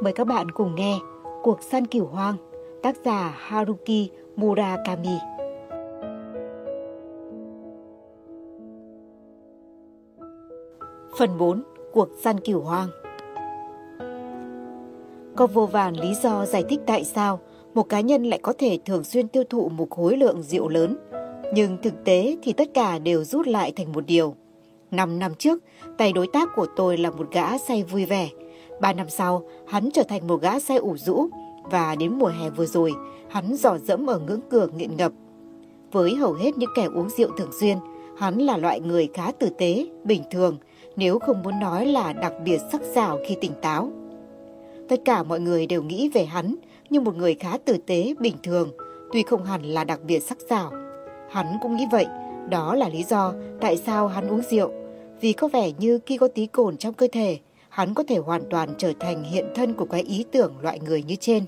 Mời các bạn cùng nghe Cuộc săn cừu hoang, tác giả Haruki Murakami. Phần 4. Cuộc săn cừu hoang. Có vô vàn lý do giải thích tại sao một cá nhân lại có thể thường xuyên tiêu thụ một khối lượng rượu lớn, nhưng thực tế thì tất cả đều rút lại thành một điều. 5 năm trước, tay đối tác của tôi là một gã say vui vẻ. 3 năm sau, hắn trở thành một gã say ủ rũ, và đến mùa hè vừa rồi, hắn dò dẫm ở ngưỡng cửa nghiện ngập. Với hầu hết những kẻ uống rượu thường xuyên, hắn là loại người khá tử tế, bình thường, nếu không muốn nói là đặc biệt sắc sảo khi tỉnh táo. Tất cả mọi người đều nghĩ về hắn như một người khá tử tế, bình thường, tuy không hẳn là đặc biệt sắc sảo. Hắn cũng nghĩ vậy, đó là lý do tại sao hắn uống rượu, vì có vẻ như khi có tí cồn trong cơ thể, hắn có thể hoàn toàn trở thành hiện thân của cái ý tưởng loại người như trên.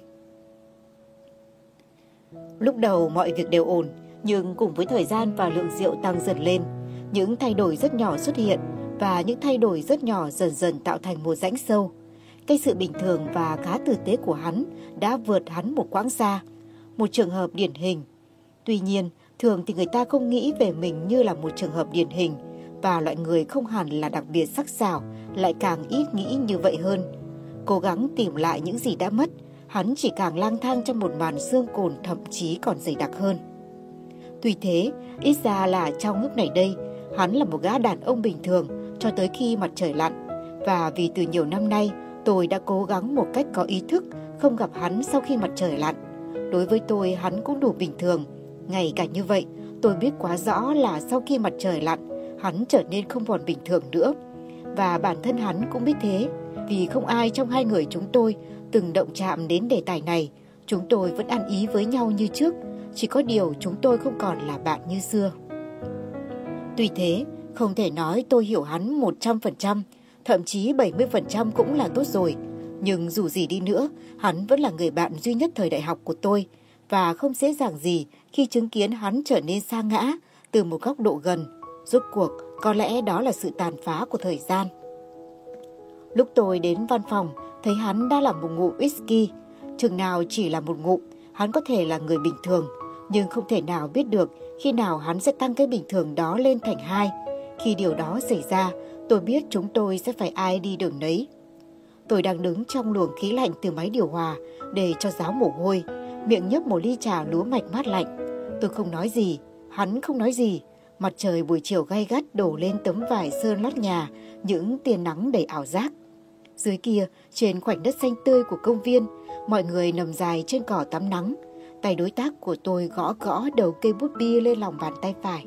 Lúc đầu mọi việc đều ổn, nhưng cùng với thời gian và lượng rượu tăng dần lên, những thay đổi rất nhỏ xuất hiện, và những thay đổi rất nhỏ dần dần tạo thành một rãnh sâu. Cái sự bình thường và khá tử tế của hắn đã vượt hắn một quãng xa, một trường hợp điển hình. Tuy nhiên, thường thì người ta không nghĩ về mình như là một trường hợp điển hình, và loại người không hẳn là đặc biệt sắc sảo lại càng ít nghĩ như vậy hơn. Cố gắng tìm lại những gì đã mất, hắn chỉ càng lang thang trong một màn sương cồn thậm chí còn dày đặc hơn. Tuy thế, ít ra là trong lúc này đây, hắn là một gã đàn ông bình thường cho tới khi mặt trời lặn, và vì từ nhiều năm nay tôi đã cố gắng một cách có ý thức không gặp hắn sau khi mặt trời lặn. Đối với tôi hắn cũng đủ bình thường. Ngay cả như vậy, tôi biết quá rõ là sau khi mặt trời lặn, hắn trở nên không còn bình thường nữa. Và bản thân hắn cũng biết thế, vì không ai trong hai người chúng tôi từng động chạm đến đề tài này. Chúng tôi vẫn ăn ý với nhau như trước, chỉ có điều chúng tôi không còn là bạn như xưa. Tuy thế, không thể nói tôi hiểu hắn 100%, thậm chí 70% cũng là tốt rồi. Nhưng dù gì đi nữa, hắn vẫn là người bạn duy nhất thời đại học của tôi, và không dễ dàng gì khi chứng kiến hắn trở nên sa ngã từ một góc độ gần. Rốt cuộc, có lẽ đó là sự tàn phá của thời gian. Lúc tôi đến văn phòng, thấy hắn đã làm một ngụm whisky. Chừng nào chỉ là một ngụm, hắn có thể là người bình thường, nhưng không thể nào biết được khi nào hắn sẽ tăng cái bình thường đó lên thành 2. Khi điều đó xảy ra, tôi biết chúng tôi sẽ phải ai đi đường nấy. Tôi đang đứng trong luồng khí lạnh từ máy điều hòa để cho ráo mồ hôi, miệng nhấp một ly trà lúa mạch mát lạnh. Tôi không nói gì, hắn không nói gì. Mặt trời buổi chiều gay gắt đổ lên tấm vải sơn lót nhà, những tia nắng đầy ảo giác. Dưới kia, trên khoảnh đất xanh tươi của công viên, mọi người nằm dài trên cỏ tắm nắng. Tay đối tác của tôi gõ gõ đầu cây bút bi lên lòng bàn tay phải.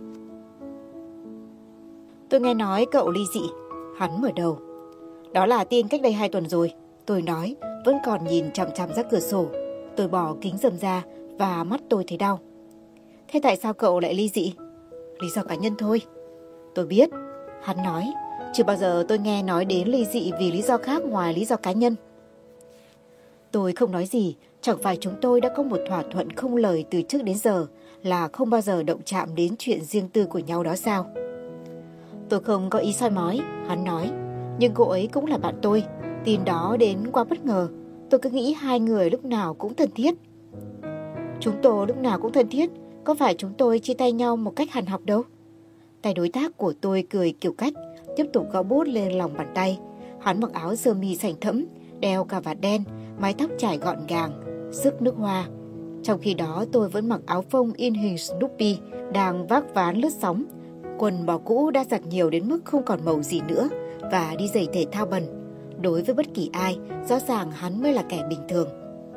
Tôi nghe nói cậu ly dị. Hắn mở đầu. Đó là tin cách đây 2 tuần rồi. Tôi nói, vẫn còn nhìn chằm chằm ra cửa sổ. Tôi bỏ kính râm ra và mắt tôi thấy đau. Thế tại sao cậu lại ly dị? Lý do cá nhân thôi. Tôi biết. Hắn nói, chưa bao giờ tôi nghe nói đến ly dị vì lý do khác ngoài lý do cá nhân. Tôi không nói gì. Chẳng phải chúng tôi đã có một thỏa thuận không lời từ trước đến giờ là không bao giờ động chạm đến chuyện riêng tư của nhau đó sao? Tôi không có ý soi mói, hắn nói. Nhưng cô ấy cũng là bạn tôi. Tin đó đến quá bất ngờ. Tôi cứ nghĩ hai người lúc nào cũng thân thiết. Chúng tôi lúc nào cũng thân thiết. Có phải chúng tôi chia tay nhau một cách hàn học đâu? Tay đối tác của tôi cười kiểu cách, tiếp tục gõ bút lên lòng bàn tay. Hắn mặc áo sơ mi sành thẫm, đeo cà vạt đen, mái tóc trải gọn gàng, sức nước hoa. Trong khi đó tôi vẫn mặc áo phông in hình Snoopy, đang vác ván lướt sóng. Quần bò cũ đã giặt nhiều đến mức không còn màu gì nữa, và đi giày thể thao bẩn. Đối với bất kỳ ai, rõ ràng hắn mới là kẻ bình thường.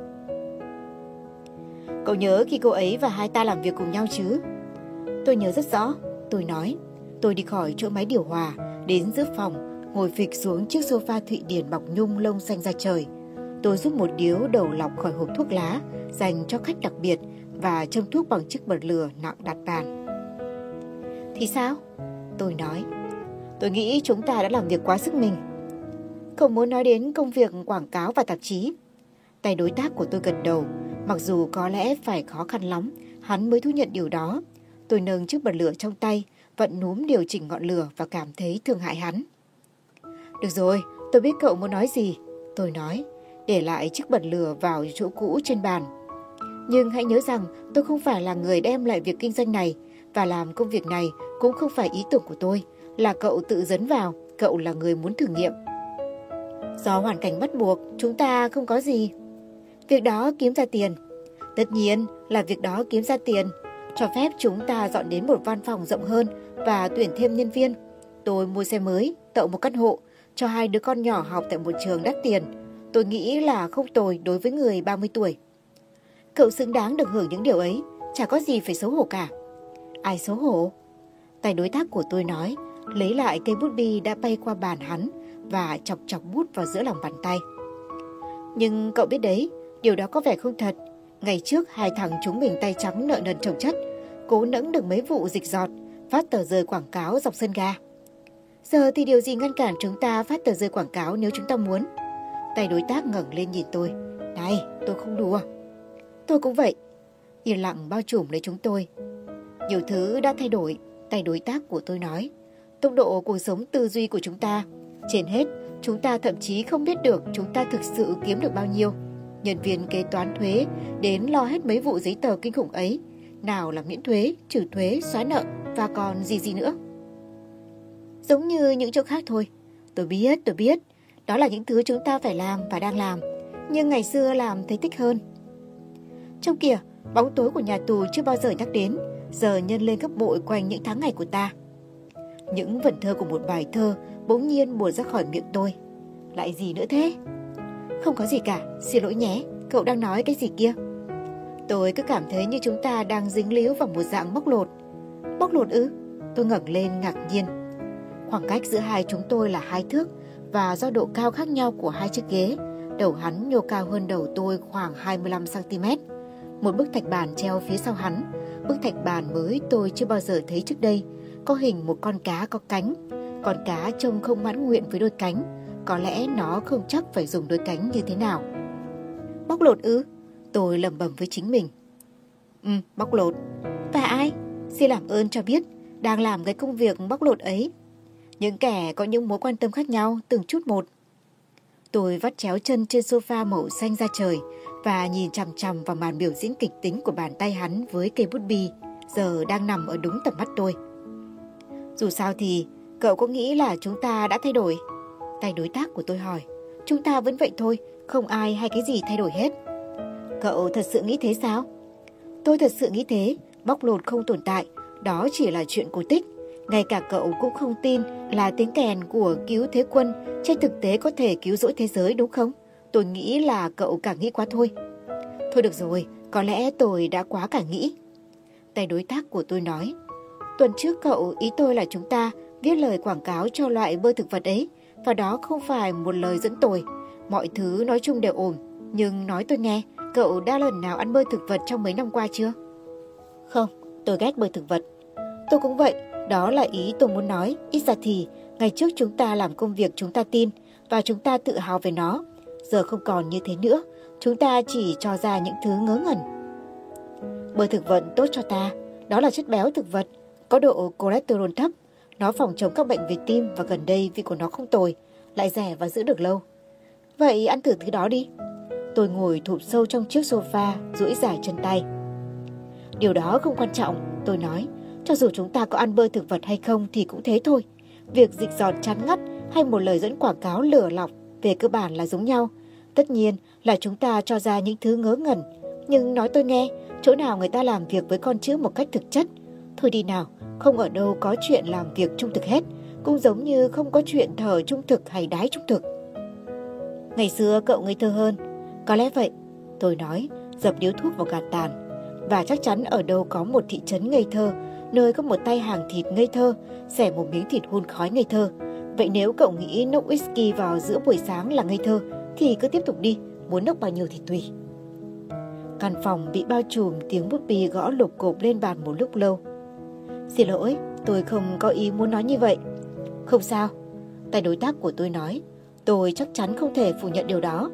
Cậu nhớ khi cô ấy và hai ta làm việc cùng nhau chứ? Tôi nhớ rất rõ, tôi nói. Tôi đi khỏi chỗ máy điều hòa, đến giữa phòng, ngồi phịch xuống chiếc sofa Thụy Điển bọc nhung lông xanh da trời. Tôi rút một điếu đầu lọc khỏi hộp thuốc lá dành cho khách đặc biệt và châm thuốc bằng chiếc bật lửa nặng đặt bàn. Thì sao? Tôi nói. Tôi nghĩ chúng ta đã làm việc quá sức mình. Không muốn nói đến công việc quảng cáo và tạp chí. Tay đối tác của tôi gật đầu. Mặc dù có lẽ phải khó khăn lắm, hắn mới thú nhận điều đó. Tôi nâng chiếc bật lửa trong tay, vặn núm điều chỉnh ngọn lửa và cảm thấy thương hại hắn. Được rồi, tôi biết cậu muốn nói gì. Tôi nói. để lại chiếc bật lửa vào chỗ cũ trên bàn. Nhưng hãy nhớ rằng tôi không phải là người đem lại việc kinh doanh này, và làm công việc này cũng không phải ý tưởng của tôi, là cậu tự dấn vào, cậu là người muốn thử nghiệm. Do hoàn cảnh bắt buộc, chúng ta không có gì. Việc đó kiếm ra tiền. Tất nhiên là việc đó kiếm ra tiền. Cho phép chúng ta dọn đến một văn phòng rộng hơn và tuyển thêm nhân viên. Tôi mua xe mới, tậu một căn hộ, cho 2 đứa con nhỏ học tại một trường đắt tiền. Tôi nghĩ là không tồi đối với người 30 tuổi. Cậu xứng đáng được hưởng những điều ấy, chả có gì phải xấu hổ cả. Ai xấu hổ? Tay đối tác của tôi nói, lấy lại cây bút bi đã bay qua bàn hắn và chọc chọc bút vào giữa lòng bàn tay. Nhưng cậu biết đấy, điều đó có vẻ không thật. Ngày trước 2 thằng chúng mình tay trắng nợ nần chồng chất, cố nẫng được mấy vụ dịch giọt, phát tờ rơi quảng cáo dọc sân ga. Giờ thì điều gì ngăn cản chúng ta phát tờ rơi quảng cáo nếu chúng ta muốn? Tay đối tác ngẩng lên nhìn tôi. Này, tôi không đùa. Tôi cũng vậy. Yên lặng bao trùm lấy chúng tôi. Nhiều thứ đã thay đổi, tay đối tác của tôi nói. Tốc độ cuộc sống tư duy của chúng ta. Trên hết, chúng ta thậm chí không biết được chúng ta thực sự kiếm được bao nhiêu. Nhân viên kế toán thuế đến lo hết mấy vụ giấy tờ kinh khủng ấy. Nào là miễn thuế, trừ thuế, xóa nợ và còn gì nữa. Giống như những chỗ khác thôi. Tôi biết. Đó là những thứ chúng ta phải làm và đang làm. Nhưng ngày xưa làm thấy thích hơn. Trong kìa, bóng tối của nhà tù chưa bao giờ nhắc đến, giờ nhân lên gấp bội quanh những tháng ngày của ta. Những vần thơ của một bài thơ bỗng nhiên buột ra khỏi miệng tôi. Lại gì nữa thế? Không có gì cả, xin lỗi nhé, cậu đang nói cái gì kia? Tôi cứ cảm thấy như chúng ta đang dính líu vào một dạng bóc lột. Bóc lột ư? Tôi ngẩng lên ngạc nhiên. Khoảng cách giữa hai chúng tôi là 2 thước, và do độ cao khác nhau của 2 chiếc ghế, đầu hắn nhô cao hơn đầu tôi khoảng 25 cm. Một bức thạch bàn treo phía sau hắn, bức thạch bàn mới tôi chưa bao giờ thấy trước đây, có hình một con cá có cánh. Con cá trông không mãn nguyện với đôi cánh, có lẽ nó không chắc phải dùng đôi cánh như thế nào. Bóc lột ư? Tôi lẩm bẩm với chính mình. Bóc lột. Và ai? Xin làm ơn cho biết, đang làm cái công việc bóc lột ấy. Những kẻ có những mối quan tâm khác nhau từng chút một. Tôi vắt chéo chân trên sofa màu xanh da trời và nhìn chằm chằm vào màn biểu diễn kịch tính của bàn tay hắn với cây bút bi, giờ đang nằm ở đúng tầm mắt tôi. Dù sao thì, cậu có nghĩ là chúng ta đã thay đổi? Tay đối tác của tôi hỏi. Chúng ta vẫn vậy thôi, không ai hay cái gì thay đổi hết. Cậu thật sự nghĩ thế sao? Tôi thật sự nghĩ thế, bóc lột không tồn tại, đó chỉ là chuyện cổ tích. Ngay cả cậu cũng không tin là tiếng kèn của cứu thế quân trên thực tế có thể cứu rỗi thế giới đúng không? Tôi nghĩ là cậu cả nghĩ quá thôi. Thôi được rồi, có lẽ tôi đã quá cả nghĩ. Tay đối tác của tôi nói. Tuần trước cậu, ý tôi là chúng ta viết lời quảng cáo cho loại bơ thực vật ấy, và đó không phải một lời dẫn tồi. Mọi thứ nói chung đều ổn, nhưng nói tôi nghe, cậu đã lần nào ăn bơ thực vật trong mấy năm qua chưa? Không, tôi ghét bơ thực vật. Tôi cũng vậy, đó là ý tôi muốn nói. Ít ra thì, ngày trước chúng ta làm công việc chúng ta tin, và chúng ta tự hào về nó. Giờ không còn như thế nữa, chúng ta chỉ cho ra những thứ ngớ ngẩn. Bơ thực vật tốt cho ta, đó là chất béo thực vật, có độ cholesterol thấp. Nó phòng chống các bệnh về tim, và gần đây vị của nó không tồi, lại rẻ và giữ được lâu. Vậy ăn thử thứ đó đi. Tôi ngồi thụp sâu trong chiếc sofa, duỗi dài chân tay. Điều đó không quan trọng, tôi nói. Cho dù chúng ta có ăn bơ thực vật hay không thì cũng thế thôi. Việc dịch giọt chán ngắt hay một lời dẫn quảng cáo lừa lọc về cơ bản là giống nhau. Tất nhiên là chúng ta cho ra những thứ ngớ ngẩn. Nhưng nói tôi nghe, chỗ nào người ta làm việc với con chữ một cách thực chất. Thôi đi nào, không ở đâu có chuyện làm việc trung thực hết. Cũng giống như không có chuyện thờ trung thực hay đái trung thực. Ngày xưa cậu ngây thơ hơn. Có lẽ vậy, tôi nói, dập điếu thuốc vào gạt tàn. Và chắc chắn ở đâu có một thị trấn ngây thơ, nơi có một tay hàng thịt ngây thơ, xẻ một miếng thịt hun khói ngây thơ. Vậy nếu cậu nghĩ nốc whisky vào giữa buổi sáng là ngây thơ, thì cứ tiếp tục đi, muốn nốc bao nhiêu thì tùy. Căn phòng bị bao trùm tiếng bút bi gõ lục cộp lên bàn một lúc lâu. Xin lỗi, tôi không có ý muốn nói như vậy. Không sao, tay đối tác của tôi nói, tôi chắc chắn không thể phủ nhận điều đó.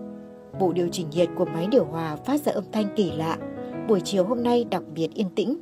Bộ điều chỉnh nhiệt của máy điều hòa phát ra âm thanh kỳ lạ. Buổi chiều hôm nay đặc biệt yên tĩnh.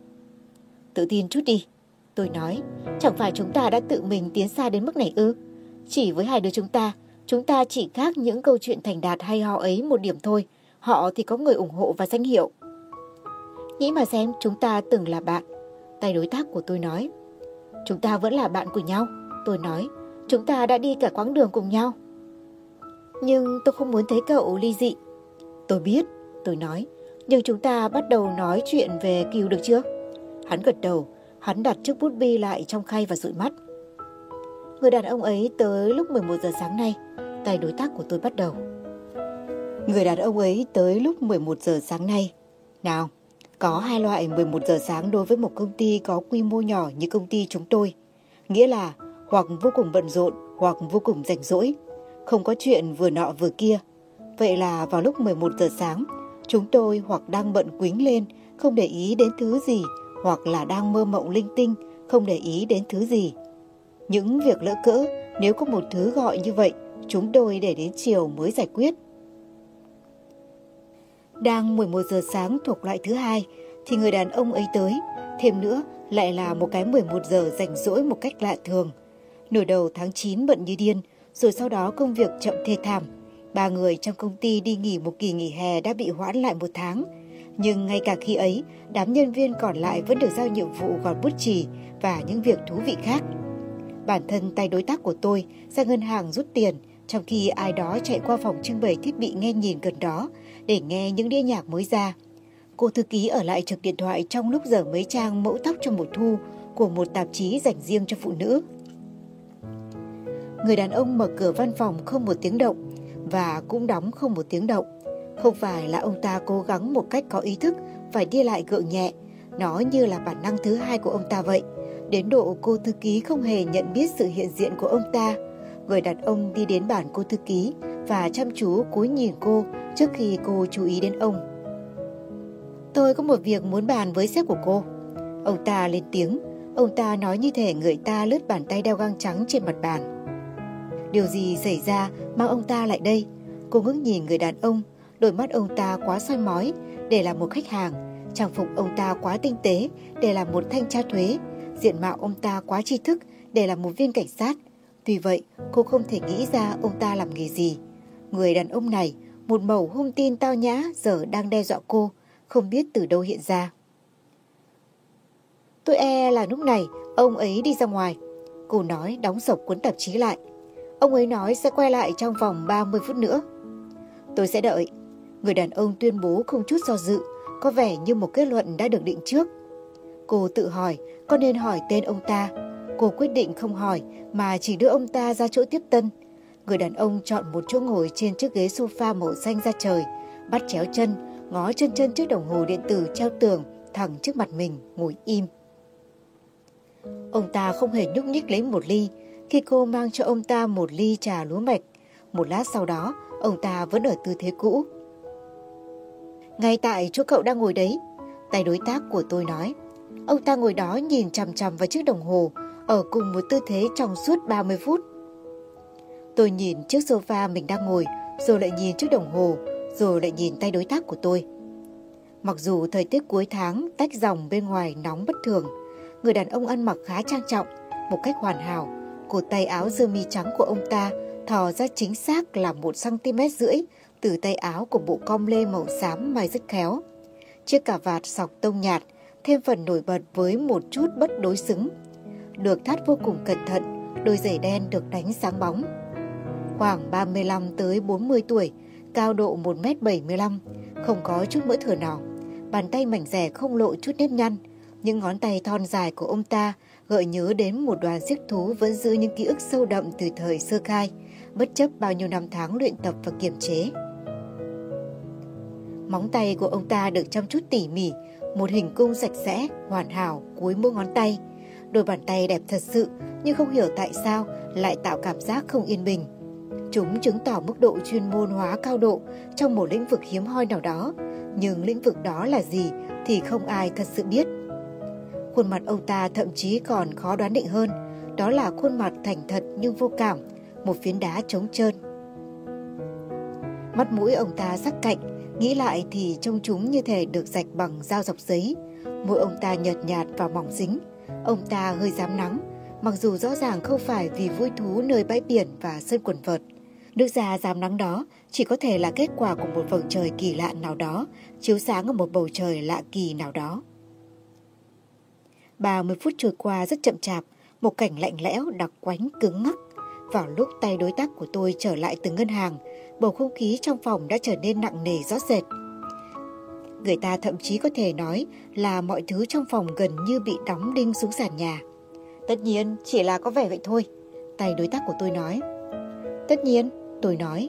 Tự tin chút đi, tôi nói. Chẳng phải chúng ta đã tự mình tiến xa đến mức này ư? Chỉ với 2 đứa chúng ta, Chúng ta chỉ khác những câu chuyện thành đạt hay ho ấy một điểm thôi. Họ thì có người ủng hộ và danh hiệu. Nghĩ mà xem, chúng ta từng là bạn. Tay đối tác của tôi nói. Chúng ta vẫn là bạn của nhau. Tôi nói, chúng ta đã đi cả quãng đường cùng nhau. Nhưng tôi không muốn thấy cậu ly dị. Tôi biết, tôi nói. Nhưng chúng ta bắt đầu nói chuyện về Kiều được chưa? Hắn gật đầu. Hắn đặt chiếc bút bi lại trong khay và dụi mắt. Người đàn ông ấy tới lúc 11 giờ sáng nay. Tay đối tác của tôi bắt đầu. Người đàn ông ấy tới lúc 11 giờ sáng nay. Nào, có hai loại 11 giờ sáng đối với một công ty có quy mô nhỏ như công ty chúng tôi. Nghĩa là hoặc vô cùng bận rộn hoặc vô cùng rảnh rỗi. Không có chuyện vừa nọ vừa kia. Vậy là vào lúc 11 giờ sáng, chúng tôi hoặc đang bận quính lên, không để ý đến thứ gì, hoặc là đang mơ mộng linh tinh, không để ý đến thứ gì. Những việc lỡ cỡ, nếu có một thứ gọi như vậy, chúng tôi để đến chiều mới giải quyết. Đang 11 giờ sáng thuộc loại thứ hai, thì người đàn ông ấy tới. Thêm nữa, lại là một cái 11 giờ rảnh rỗi một cách lạ thường. Nửa đầu tháng 9 bận như điên, rồi sau đó công việc chậm thê thảm. 3 người trong công ty đi nghỉ một kỳ nghỉ hè đã bị hoãn lại 1 tháng. Nhưng ngay cả khi ấy, đám nhân viên còn lại vẫn được giao nhiệm vụ gọt bút chì và những việc thú vị khác. Bản thân tay đối tác của tôi ra ngân hàng rút tiền, trong khi ai đó chạy qua phòng trưng bày thiết bị nghe nhìn gần đó để nghe những đĩa nhạc mới ra. Cô thư ký ở lại trực điện thoại trong lúc dở mấy trang mẫu tóc trong mùa thu của một tạp chí dành riêng cho phụ nữ. Người đàn ông mở cửa văn phòng không một tiếng động và cũng đóng không một tiếng động. Không phải là ông ta cố gắng một cách có ý thức phải đi lại gượng nhẹ, nó như là bản năng thứ hai của ông ta vậy. Đến độ cô thư ký không hề nhận biết sự hiện diện của ông ta. Người đàn ông đi đến bàn cô thư ký và chăm chú cúi nhìn cô trước khi cô chú ý đến ông. Tôi có một việc muốn bàn với sếp của cô. Ông ta lên tiếng. Ông ta nói như thể người ta lướt bàn tay đeo găng trắng trên mặt bàn. Điều gì xảy ra mang ông ta lại đây? Cô ngước nhìn người đàn ông. Đôi mắt ông ta quá soi mói để là một khách hàng. Trang phục ông ta quá tinh tế để là một thanh tra thuế. Diện mạo ông ta quá tri thức để là một viên cảnh sát. Tuy vậy, cô không thể nghĩ ra ông ta làm nghề gì. Người đàn ông này, một mẩu hung tin tao nhã, giờ đang đe dọa cô, không biết từ đâu hiện ra. Tôi e là lúc này, ông ấy đi ra ngoài. Cô nói đóng sập cuốn tạp chí lại. Ông ấy nói sẽ quay lại trong vòng 30 phút nữa. Tôi sẽ đợi. Người đàn ông tuyên bố không chút do dự, có vẻ như một kết luận đã được định trước. Cô tự hỏi có nên hỏi tên ông ta. Cô quyết định không hỏi mà chỉ đưa ông ta ra chỗ tiếp tân. Người đàn ông chọn một chỗ ngồi trên chiếc ghế sofa màu xanh da trời, bắt chéo chân, ngó chân chiếc đồng hồ điện tử treo tường thẳng trước mặt mình, ngồi im. Ông ta không hề nhúc nhích lấy một ly khi cô mang cho ông ta một ly trà lúa mạch. Một lát sau đó, ông ta vẫn ở tư thế cũ. Ngay tại chỗ cậu đang ngồi đấy, tay đối tác của tôi nói. Ông ta ngồi đó nhìn chằm chằm vào chiếc đồng hồ, ở cùng một tư thế trong suốt 30 phút. Tôi nhìn chiếc sofa mình đang ngồi, rồi lại nhìn chiếc đồng hồ, rồi lại nhìn tay đối tác của tôi. Mặc dù thời tiết cuối tháng tách dòng bên ngoài nóng bất thường, người đàn ông ăn mặc khá trang trọng, một cách hoàn hảo. Cột tay áo sơ mi trắng của ông ta thò ra chính xác là 1,5 cm từ tay áo của bộ com lê màu xám may rất khéo. Chiếc cà vạt sọc tông nhạt, thêm phần nổi bật với một chút bất đối xứng. Được thắt vô cùng cẩn thận, đôi giày đen được đánh sáng bóng. Khoảng 35 tới 40 tuổi, cao độ 1,75 m, không có chút mỡ thừa nào. Bàn tay mảnh dẻ không lộ chút nếp nhăn. Những ngón tay thon dài của ông ta gợi nhớ đến một đoàn giết thú vẫn giữ những ký ức sâu đậm từ thời sơ khai, bất chấp bao nhiêu năm tháng luyện tập và kiềm chế. Móng tay của ông ta được chăm chút tỉ mỉ, một hình cung sạch sẽ, hoàn hảo cuối mỗi ngón tay. Đôi bàn tay đẹp thật sự, nhưng không hiểu tại sao lại tạo cảm giác không yên bình. Chúng chứng tỏ mức độ chuyên môn hóa cao độ trong một lĩnh vực hiếm hoi nào đó, nhưng lĩnh vực đó là gì thì không ai thật sự biết. Khuôn mặt ông ta thậm chí còn khó đoán định hơn, đó là khuôn mặt thành thật nhưng vô cảm, một phiến đá trống trơn. Mắt mũi ông ta sắc cạnh, nghĩ lại thì trông chúng như thể được rạch bằng dao dọc giấy. Môi ông ta nhợt nhạt và mỏng dính. Ông ta hơi rám nắng, mặc dù rõ ràng không phải vì vui thú nơi bãi biển và sân quần vợt. Nước da rám nắng đó chỉ có thể là kết quả của một vầng trời kỳ lạ nào đó, chiếu sáng ở một bầu trời lạ kỳ nào đó. 30 phút trôi qua rất chậm chạp, một cảnh lạnh lẽo, đặc quánh, cứng ngắc. Vào lúc tay đối tác của tôi trở lại từ ngân hàng, bầu không khí trong phòng đã trở nên nặng nề rõ rệt. Người ta thậm chí có thể nói là mọi thứ trong phòng gần như bị đóng đinh xuống sàn nhà. Tất nhiên, chỉ là có vẻ vậy thôi, tay đối tác của tôi nói. Tất nhiên, tôi nói.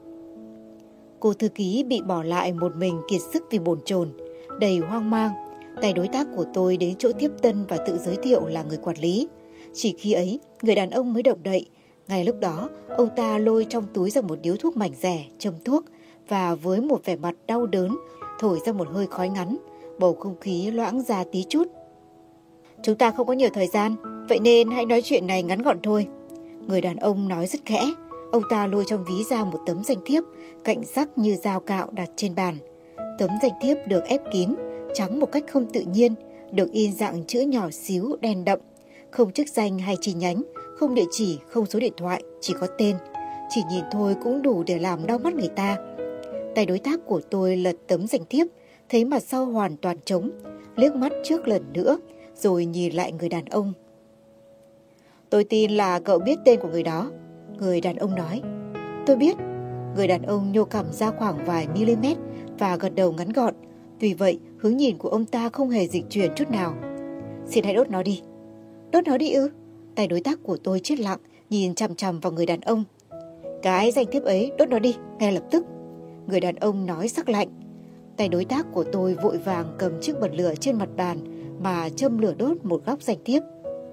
Cô thư ký bị bỏ lại một mình kiệt sức vì bồn chồn, đầy hoang mang. Tay đối tác của tôi đến chỗ tiếp tân và tự giới thiệu là người quản lý. Chỉ khi ấy, người đàn ông mới động đậy. Ngay lúc đó, ông ta lôi trong túi ra một điếu thuốc mảnh rẻ, châm thuốc và với một vẻ mặt đau đớn, thổi ra một hơi khói ngắn. Bầu không khí loãng ra tí chút. Chúng ta không có nhiều thời gian, vậy nên hãy nói chuyện này ngắn gọn thôi. Người đàn ông nói rất khẽ. Ông ta lôi trong ví ra một tấm danh thiếp, cạnh sắc như dao cạo đặt trên bàn. Tấm danh thiếp được ép kín, trắng một cách không tự nhiên, được in dạng chữ nhỏ xíu đen đậm, không chức danh hay chi nhánh, không địa chỉ, không số điện thoại, chỉ có tên. Chỉ nhìn thôi cũng đủ để làm đau mắt người ta. Tay đối tác của tôi lật tấm danh thiếp, thấy mặt sau hoàn toàn trống, liếc mắt trước lần nữa, rồi nhìn lại người đàn ông. Tôi tin là cậu biết tên của người đó. Người đàn ông nói. Tôi biết. Người đàn ông nhô cằm ra khoảng vài mm và gật đầu ngắn gọn. Tuy vậy, hướng nhìn của ông ta không hề dịch chuyển chút nào. Xin hãy đốt nó đi. Đốt nó đi ư? Tay đối tác của tôi chết lặng, nhìn chằm chằm vào người đàn ông. Cái danh thiếp ấy, đốt nó đi, ngay lập tức. Người đàn ông nói sắc lạnh. Tay đối tác của tôi vội vàng cầm chiếc bật lửa trên mặt bàn mà châm lửa đốt một góc danh thiếp.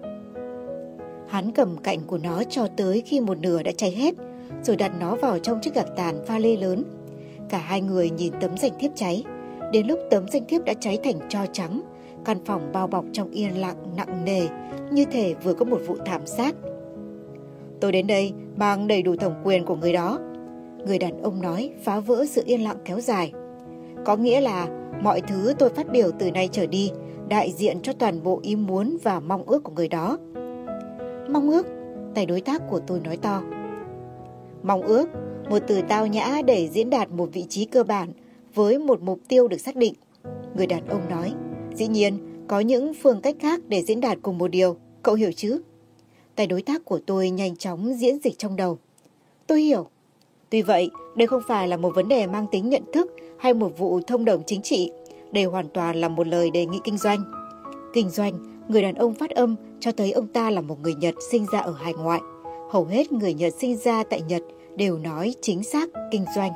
Hắn cầm cạnh của nó cho tới khi một nửa đã cháy hết, rồi đặt nó vào trong chiếc gạc tàn pha lê lớn. Cả hai người nhìn tấm danh thiếp cháy. Đến lúc tấm danh thiếp đã cháy thành tro trắng, căn phòng bao bọc trong yên lặng nặng nề, như thể vừa có một vụ thảm sát. Tôi đến đây mang đầy đủ thẩm quyền của người đó. Người đàn ông nói, phá vỡ sự yên lặng kéo dài. Có nghĩa là mọi thứ tôi phát biểu từ nay trở đi đại diện cho toàn bộ ý muốn và mong ước của người đó. Mong ước? Tay đối tác của tôi nói to. Mong ước, một từ tao nhã để diễn đạt một vị trí cơ bản với một mục tiêu được xác định. Người đàn ông nói. Dĩ nhiên, có những phương cách khác để diễn đạt cùng một điều, cậu hiểu chứ? Tay đối tác của tôi nhanh chóng diễn dịch trong đầu. Tôi hiểu. Tuy vậy, đây không phải là một vấn đề mang tính nhận thức hay một vụ thông đồng chính trị. Đây hoàn toàn là một lời đề nghị kinh doanh. Kinh doanh, người đàn ông phát âm cho thấy ông ta là một người Nhật sinh ra ở hải ngoại. Hầu hết người Nhật sinh ra tại Nhật đều nói chính xác kinh doanh.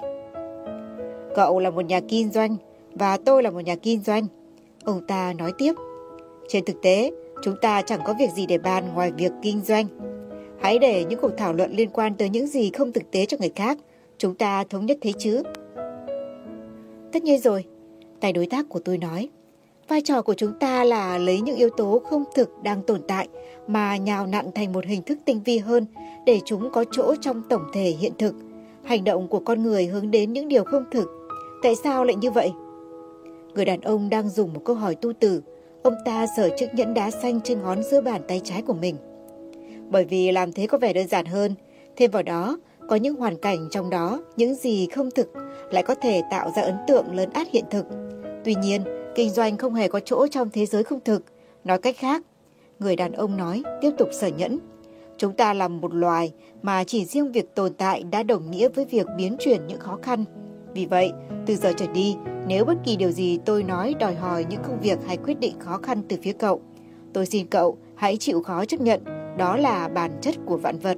Cậu là một nhà kinh doanh và tôi là một nhà kinh doanh. Ông ta nói tiếp. Trên thực tế, chúng ta chẳng có việc gì để bàn ngoài việc kinh doanh. Hãy để những cuộc thảo luận liên quan tới những gì không thực tế cho người khác. Chúng ta thống nhất thế chứ? Tất nhiên rồi. Tay đối tác của tôi nói. Vai trò của chúng ta là lấy những yếu tố không thực đang tồn tại mà nhào nặn thành một hình thức tinh vi hơn để chúng có chỗ trong tổng thể hiện thực. Hành động của con người hướng đến những điều không thực. Tại sao lại như vậy? Người đàn ông đang dùng một câu hỏi tu tử. Ông ta sờ chiếc nhẫn đá xanh trên ngón giữa bàn tay trái của mình. Bởi vì làm thế có vẻ đơn giản hơn. Thêm vào đó, có những hoàn cảnh trong đó, những gì không thực lại có thể tạo ra ấn tượng lấn át hiện thực. Tuy nhiên, kinh doanh không hề có chỗ trong thế giới không thực. Nói cách khác, người đàn ông nói, tiếp tục sờ nhẫn. Chúng ta là một loài mà chỉ riêng việc tồn tại đã đồng nghĩa với việc biến chuyển những khó khăn. Vì vậy, từ giờ trở đi, nếu bất kỳ điều gì tôi nói đòi hỏi những công việc hay quyết định khó khăn từ phía cậu, tôi xin cậu hãy chịu khó chấp nhận, đó là bản chất của vạn vật.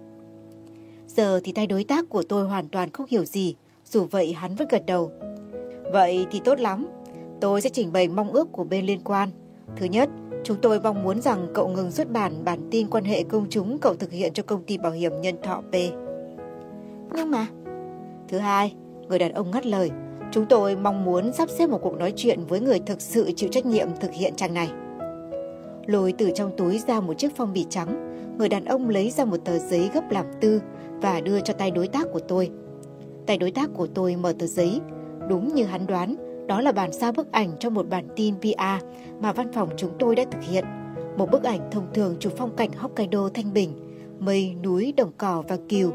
Giờ thì tay đối tác của tôi hoàn toàn không hiểu gì, dù vậy hắn vẫn gật đầu. Vậy thì tốt lắm, tôi sẽ trình bày mong ước của bên liên quan. Thứ nhất, chúng tôi mong muốn rằng cậu ngừng xuất bản bản tin quan hệ công chúng cậu thực hiện cho công ty bảo hiểm nhân thọ P. Nhưng mà... Thứ hai, người đàn ông ngắt lời, chúng tôi mong muốn sắp xếp một cuộc nói chuyện với người thực sự chịu trách nhiệm thực hiện trang này. Lôi từ trong túi ra một chiếc phong bì trắng, người đàn ông lấy ra một tờ giấy gấp làm tư và đưa cho tay đối tác của tôi. Tay đối tác của tôi mở tờ giấy. Đúng như hắn đoán, đó là bản sao bức ảnh cho một bản tin PR mà văn phòng chúng tôi đã thực hiện. Một bức ảnh thông thường chụp phong cảnh Hokkaido thanh bình, mây, núi, đồng cỏ và cừu,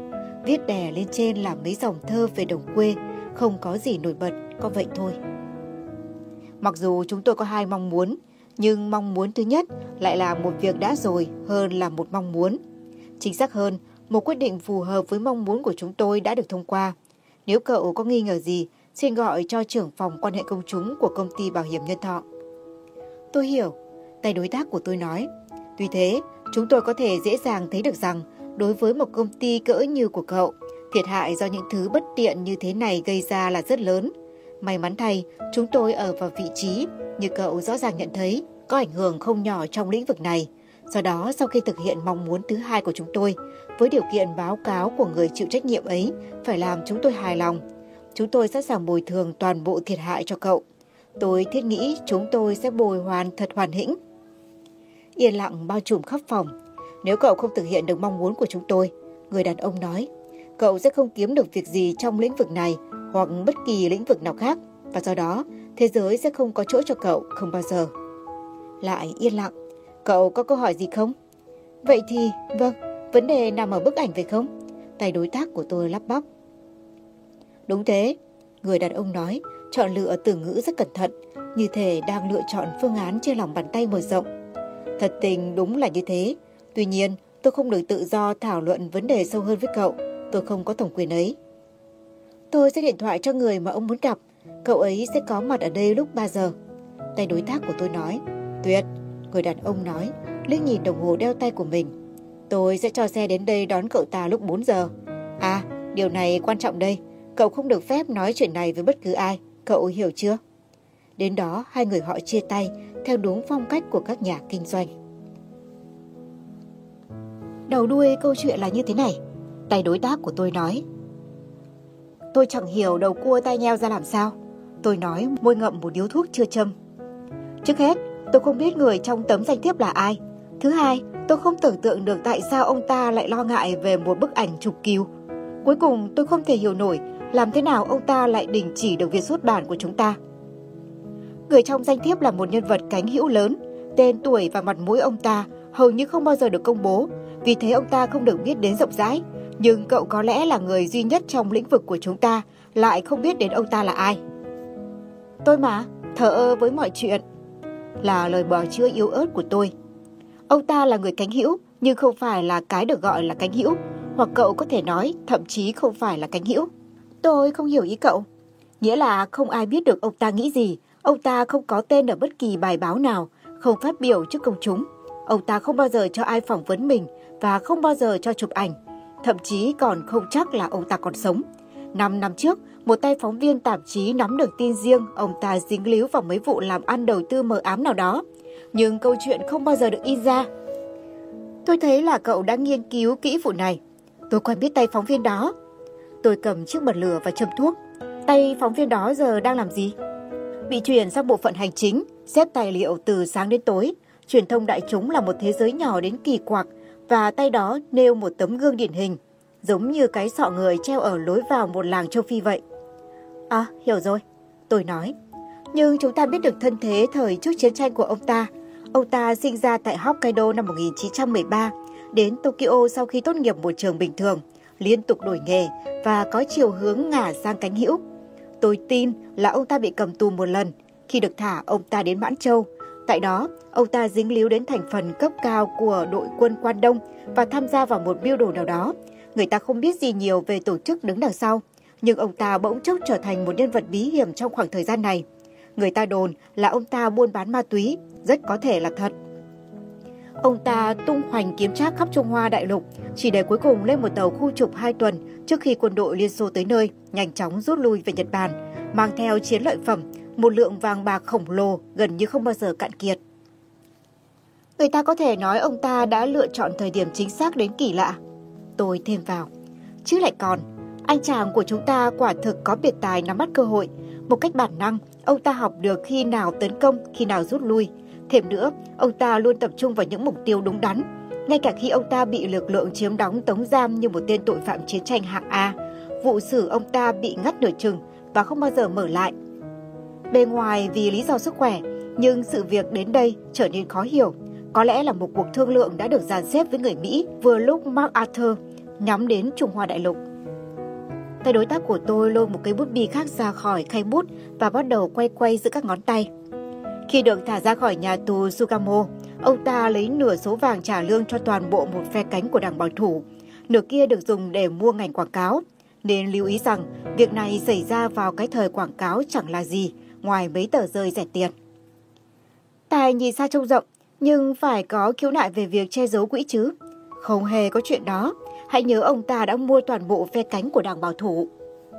viết đè lên trên là mấy dòng thơ về đồng quê, không có gì nổi bật, có vậy thôi. Mặc dù chúng tôi có hai mong muốn, nhưng mong muốn thứ nhất lại là một việc đã rồi hơn là một mong muốn. Chính xác hơn, một quyết định phù hợp với mong muốn của chúng tôi đã được thông qua. Nếu cậu có nghi ngờ gì, xin gọi cho trưởng phòng quan hệ công chúng của công ty bảo hiểm Nhân Thọ. Tôi hiểu, tay đối tác của tôi nói. Tuy thế, chúng tôi có thể dễ dàng thấy được rằng đối với một công ty cỡ như của cậu, thiệt hại do những thứ bất tiện như thế này gây ra là rất lớn. May mắn thay, chúng tôi ở vào vị trí, như cậu rõ ràng nhận thấy, có ảnh hưởng không nhỏ trong lĩnh vực này. Do đó, sau khi thực hiện mong muốn thứ hai của chúng tôi, với điều kiện báo cáo của người chịu trách nhiệm ấy phải làm chúng tôi hài lòng, chúng tôi sẵn sàng bồi thường toàn bộ thiệt hại cho cậu. Tôi thiết nghĩ chúng tôi sẽ bồi hoàn thật hoàn hĩnh. Yên lặng bao trùm khắp phòng. Nếu cậu không thực hiện được mong muốn của chúng tôi, người đàn ông nói, cậu sẽ không kiếm được việc gì trong lĩnh vực này hoặc bất kỳ lĩnh vực nào khác, và do đó thế giới sẽ không có chỗ cho cậu không bao giờ. Lại yên lặng. Cậu có câu hỏi gì không? Vậy thì, vâng, vấn đề nằm ở bức ảnh phải không? Tay đối tác của tôi lắp bắp. Đúng thế, người đàn ông nói, chọn lựa từ ngữ rất cẩn thận, như thể đang lựa chọn phương án trên lòng bàn tay mở rộng. Thật tình đúng là như thế. Tuy nhiên, tôi không được tự do thảo luận vấn đề sâu hơn với cậu. Tôi không có thẩm quyền ấy. Tôi sẽ điện thoại cho người mà ông muốn gặp. Cậu ấy sẽ có mặt ở đây lúc 3 giờ. Tay đối tác của tôi nói. Tuyệt, người đàn ông nói, liếc nhìn đồng hồ đeo tay của mình. Tôi sẽ cho xe đến đây đón cậu ta lúc 4 giờ. À, điều này quan trọng đây. Cậu không được phép nói chuyện này với bất cứ ai. Cậu hiểu chưa? Đến đó, hai người họ chia tay theo đúng phong cách của các nhà kinh doanh. Đầu đuôi câu chuyện là như thế này. Tay đối tác của tôi nói. Tôi chẳng hiểu đầu cua tai nheo ra làm sao. Tôi nói, môi ngậm một điếu thuốc chưa châm. Trước hết, tôi không biết người trong tấm danh thiếp là ai. Thứ hai, tôi không tưởng tượng được tại sao ông ta lại lo ngại về một bức ảnh chụp cừu. Cuối cùng, tôi không thể hiểu nổi làm thế nào ông ta lại đình chỉ được việc xuất bản của chúng ta. Người trong danh thiếp là một nhân vật cánh hữu lớn. Tên, tuổi và mặt mũi ông ta hầu như không bao giờ được công bố, vì thế ông ta không được biết đến rộng rãi. Nhưng cậu có lẽ là người duy nhất trong lĩnh vực của chúng ta lại không biết đến ông ta là ai. Tôi mà, thờ ơ với mọi chuyện, là lời bào chữa yếu ớt của tôi. Ông ta là người cánh hữu, nhưng không phải là cái được gọi là cánh hữu, hoặc cậu có thể nói thậm chí không phải là cánh hữu. Tôi không hiểu ý cậu. Nghĩa là không ai biết được ông ta nghĩ gì. Ông ta không có tên ở bất kỳ bài báo nào, không phát biểu trước công chúng. Ông ta không bao giờ cho ai phỏng vấn mình và không bao giờ cho chụp ảnh. Thậm chí còn không chắc là ông ta còn sống. 5 năm trước, một tay phóng viên tạp chí nắm được tin riêng ông ta dính líu vào mấy vụ làm ăn đầu tư mờ ám nào đó. Nhưng câu chuyện không bao giờ được in ra. Tôi thấy là cậu đã nghiên cứu kỹ vụ này. Tôi quen biết tay phóng viên đó. Tôi cầm chiếc bật lửa và châm thuốc. Tay phóng viên đó giờ đang làm gì? Bị chuyển sang bộ phận hành chính, xếp tài liệu từ sáng đến tối. Truyền thông đại chúng là một thế giới nhỏ đến kỳ quặc, và tay đó nêu một tấm gương điển hình, giống như cái sọ người treo ở lối vào một làng châu Phi vậy. À, hiểu rồi, tôi nói. Nhưng chúng ta biết được thân thế thời trước chiến tranh của ông ta. Ông ta sinh ra tại Hokkaido năm 1913, đến Tokyo sau khi tốt nghiệp một trường bình thường, liên tục đổi nghề và có chiều hướng ngả sang cánh hữu. Tôi tin là ông ta bị cầm tù một lần. Khi được thả, ông ta đến Mãn Châu. Tại đó, ông ta dính líu đến thành phần cấp cao của đội quân Quan Đông và tham gia vào một mưu đồ nào đó. Người ta không biết gì nhiều về tổ chức đứng đằng sau, nhưng ông ta bỗng chốc trở thành một nhân vật bí hiểm trong khoảng thời gian này. Người ta đồn là ông ta buôn bán ma túy, rất có thể là thật. Ông ta tung hoành kiếm trác khắp Trung Hoa đại lục, chỉ để cuối cùng lên một tàu khu trục 2 tuần trước khi quân đội Liên Xô tới nơi, nhanh chóng rút lui về Nhật Bản, mang theo chiến lợi phẩm, một lượng vàng bạc khổng lồ gần như không bao giờ cạn kiệt. Người ta có thể nói ông ta đã lựa chọn thời điểm chính xác đến kỳ lạ. Tôi thêm vào. Chứ lại còn, anh chàng của chúng ta quả thực có biệt tài nắm bắt cơ hội. Một cách bản năng, ông ta học được khi nào tấn công, khi nào rút lui. Thêm nữa, ông ta luôn tập trung vào những mục tiêu đúng đắn. Ngay cả khi ông ta bị lực lượng chiếm đóng tống giam như một tên tội phạm chiến tranh hạng A, vụ xử ông ta bị ngắt nửa chừng và không bao giờ mở lại. Bề ngoài vì lý do sức khỏe, nhưng sự việc đến đây trở nên khó hiểu. Có lẽ là một cuộc thương lượng đã được dàn xếp với người Mỹ vừa lúc MacArthur nhắm đến Trung Hoa đại lục. Tay đối tác của tôi lôi một cây bút bi khác ra khỏi khay bút và bắt đầu quay giữa các ngón tay. Khi được thả ra khỏi nhà tù Sugamo, ông ta lấy nửa số vàng trả lương cho toàn bộ một phe cánh của đảng bảo thủ. Nửa kia được dùng để mua ngành quảng cáo. Nên lưu ý rằng việc này xảy ra vào cái thời quảng cáo chẳng là gì ngoài mấy tờ rơi rẻ tiền. Tài nhìn xa trông rộng, nhưng phải có khiếu nại về việc che giấu quỹ chứ. Không hề có chuyện đó. Hãy nhớ ông ta đã mua toàn bộ phe cánh của đảng bảo thủ.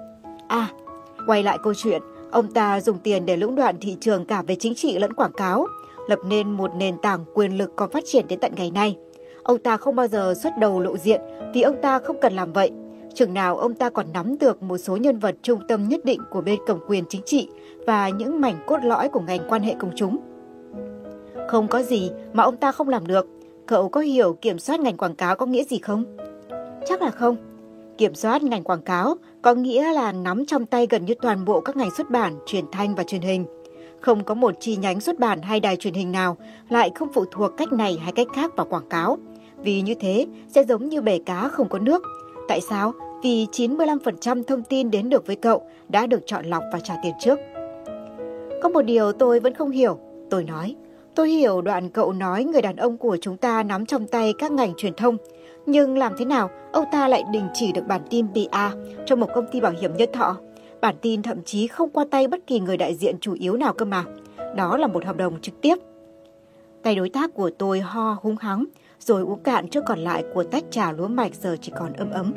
Quay lại câu chuyện, ông ta dùng tiền để lũng đoạn thị trường cả về chính trị lẫn quảng cáo, lập nên một nền tảng quyền lực còn phát triển đến tận ngày nay. Ông ta không bao giờ xuất đầu lộ diện vì ông ta không cần làm vậy. Chừng nào ông ta còn nắm được một số nhân vật trung tâm nhất định của bên cầm quyền chính trị và những mảnh cốt lõi của ngành quan hệ công chúng. Không có gì mà ông ta không làm được. Cậu có hiểu kiểm soát ngành quảng cáo có nghĩa gì không? Chắc là không. Kiểm soát ngành quảng cáo có nghĩa là nắm trong tay gần như toàn bộ các ngành xuất bản, truyền thanh và truyền hình. Không có một chi nhánh xuất bản hay đài truyền hình nào lại không phụ thuộc cách này hay cách khác vào quảng cáo. Vì như thế sẽ giống như bể cá không có nước. Tại sao? Vì 95% thông tin đến được với cậu đã được chọn lọc và trả tiền trước. Có một điều tôi vẫn không hiểu, tôi nói. Tôi hiểu đoạn cậu nói người đàn ông của chúng ta nắm trong tay các ngành truyền thông. Nhưng làm thế nào ông ta lại đình chỉ được bản tin PR cho một công ty bảo hiểm nhân thọ? Bản tin thậm chí không qua tay bất kỳ người đại diện chủ yếu nào cơ mà. Đó là một hợp đồng trực tiếp. Tay đối tác của tôi ho húng hắng, rồi uống cạn chút còn lại của tách trà lúa mạch giờ chỉ còn ấm ấm.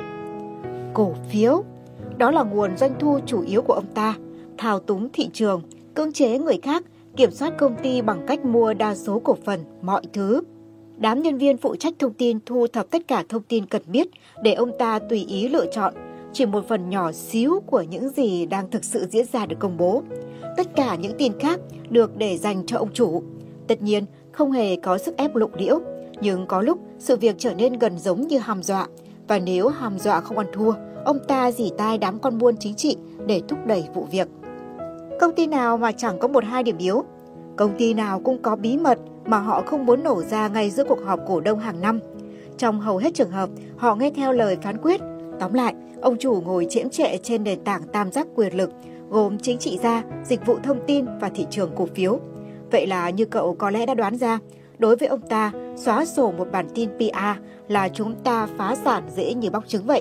Cổ phiếu, đó là nguồn doanh thu chủ yếu của ông ta. Thao túng thị trường, cưỡng chế người khác, kiểm soát công ty bằng cách mua đa số cổ phần, mọi thứ. Đám nhân viên phụ trách thông tin thu thập tất cả thông tin cần biết để ông ta tùy ý lựa chọn. Chỉ một phần nhỏ xíu của những gì đang thực sự diễn ra được công bố. Tất cả những tin khác được để dành cho ông chủ. Tất nhiên, không hề có sức ép lộ liễu, nhưng có lúc sự việc trở nên gần giống như hăm dọa. Và nếu hăm dọa không ăn thua, ông ta dỉ tai đám con buôn chính trị để thúc đẩy vụ việc. Công ty nào mà chẳng có 1-2 điểm yếu? Công ty nào cũng có bí mật mà họ không muốn nổ ra ngay giữa cuộc họp cổ đông hàng năm. Trong hầu hết trường hợp, họ nghe theo lời phán quyết. Tóm lại, ông chủ ngồi chễm chệ trên nền tảng tam giác quyền lực, gồm chính trị gia, dịch vụ thông tin và thị trường cổ phiếu. Vậy là như cậu có lẽ đã đoán ra, đối với ông ta, xóa sổ một bản tin PR là chúng ta phá sản dễ như bóc trứng vậy.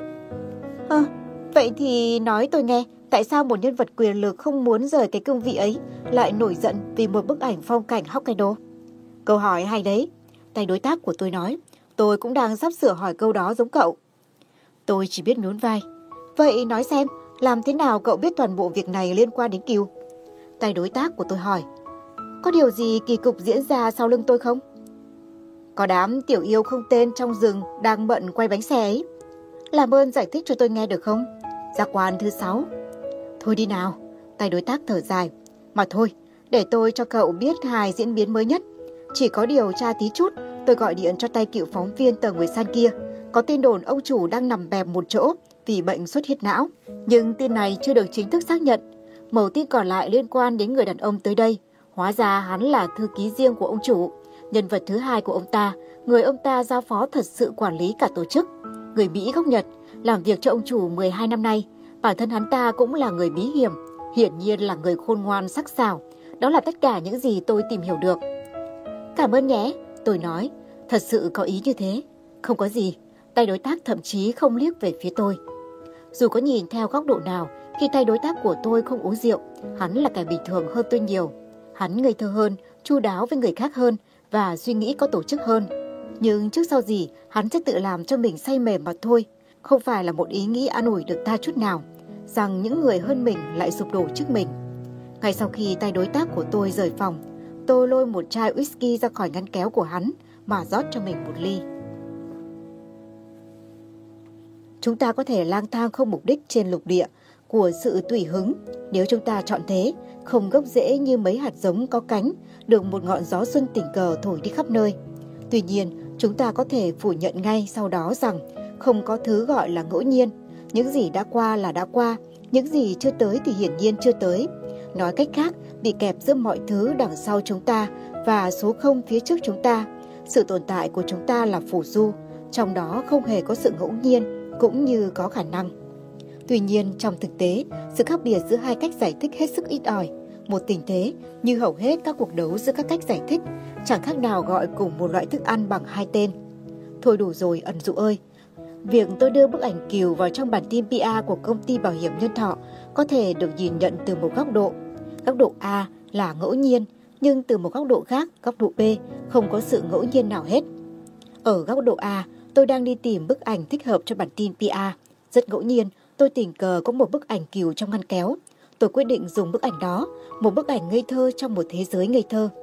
Vậy thì nói tôi nghe, tại sao một nhân vật quyền lực không muốn rời cái cương vị ấy lại nổi giận vì một bức ảnh phong cảnh Hokkaido? Câu hỏi hay đấy. Tay đối tác của tôi nói. Tôi cũng đang sắp sửa hỏi câu đó giống cậu. Tôi chỉ biết nhún vai. Vậy nói xem, làm thế nào cậu biết toàn bộ việc này liên quan đến Kiều? Tay đối tác của tôi hỏi. Có điều gì kỳ cục diễn ra sau lưng tôi không? Có đám tiểu yêu không tên trong rừng đang bận quay bánh xe ấy. Làm ơn giải thích cho tôi nghe được không? Giác quan thứ 6. Thôi đi nào. Tay đối tác thở dài. Mà thôi, để tôi cho cậu biết 2 diễn biến mới nhất. Chỉ có điều tra tí chút, tôi gọi điện cho tay cựu phóng viên tờ Người San kia. Có tin đồn ông chủ đang nằm bẹp một chỗ vì bệnh xuất huyết não. Nhưng tin này chưa được chính thức xác nhận. Mẩu tin còn lại liên quan đến người đàn ông tới đây. Hóa ra hắn là thư ký riêng của ông chủ. Nhân vật thứ 2 của ông ta, người ông ta giao phó thật sự quản lý cả tổ chức. Người Mỹ gốc Nhật, làm việc cho ông chủ 12 năm nay. Bản thân hắn ta cũng là người bí hiểm, hiển nhiên là người khôn ngoan sắc sảo. Đó là tất cả những gì tôi tìm hiểu được. Cảm ơn nhé, tôi nói. Thật sự có ý như thế. Không có gì. Tay đối tác thậm chí không liếc về phía tôi. Dù có nhìn theo góc độ nào, khi tay đối tác của tôi không uống rượu, hắn là kẻ bình thường hơn tôi nhiều. Hắn ngây thơ hơn, chu đáo với người khác hơn và suy nghĩ có tổ chức hơn. Nhưng trước sau gì, hắn sẽ tự làm cho mình say mềm mà thôi. Không phải là một ý nghĩ an ủi được ta chút nào, rằng những người hơn mình lại sụp đổ trước mình. Ngay sau khi tay đối tác của tôi rời phòng, tôi lôi một chai whisky ra khỏi ngăn kéo của hắn mà rót cho mình một ly. Chúng ta có thể lang thang không mục đích trên lục địa của sự tùy hứng nếu chúng ta chọn thế, không gốc rễ như mấy hạt giống có cánh được một ngọn gió xuân tình cờ thổi đi khắp nơi. Tuy nhiên, chúng ta có thể phủ nhận ngay sau đó rằng không có thứ gọi là ngẫu nhiên. Những gì đã qua là đã qua, những gì chưa tới thì hiển nhiên chưa tới. Nói cách khác, bị kẹp giữa mọi thứ đằng sau chúng ta và số không phía trước chúng ta. Sự tồn tại của chúng ta là phù du, trong đó không hề có sự ngẫu nhiên cũng như có khả năng. Tuy nhiên, trong thực tế, sự khác biệt giữa hai cách giải thích hết sức ít ỏi. Một tình thế, như hầu hết các cuộc đấu giữa các cách giải thích, chẳng khác nào gọi cùng một loại thức ăn bằng hai tên. Thôi đủ rồi, ẩn dụ ơi! Việc tôi đưa bức ảnh cừu vào trong bản tin PR của công ty bảo hiểm nhân thọ có thể được nhìn nhận từ một góc độ. Góc độ A là ngẫu nhiên, nhưng từ một góc độ khác, góc độ B, không có sự ngẫu nhiên nào hết. Ở góc độ A, tôi đang đi tìm bức ảnh thích hợp cho bản tin PR. Rất ngẫu nhiên, tôi tình cờ có một bức ảnh cừu trong ngăn kéo. Tôi quyết định dùng bức ảnh đó, một bức ảnh ngây thơ trong một thế giới ngây thơ.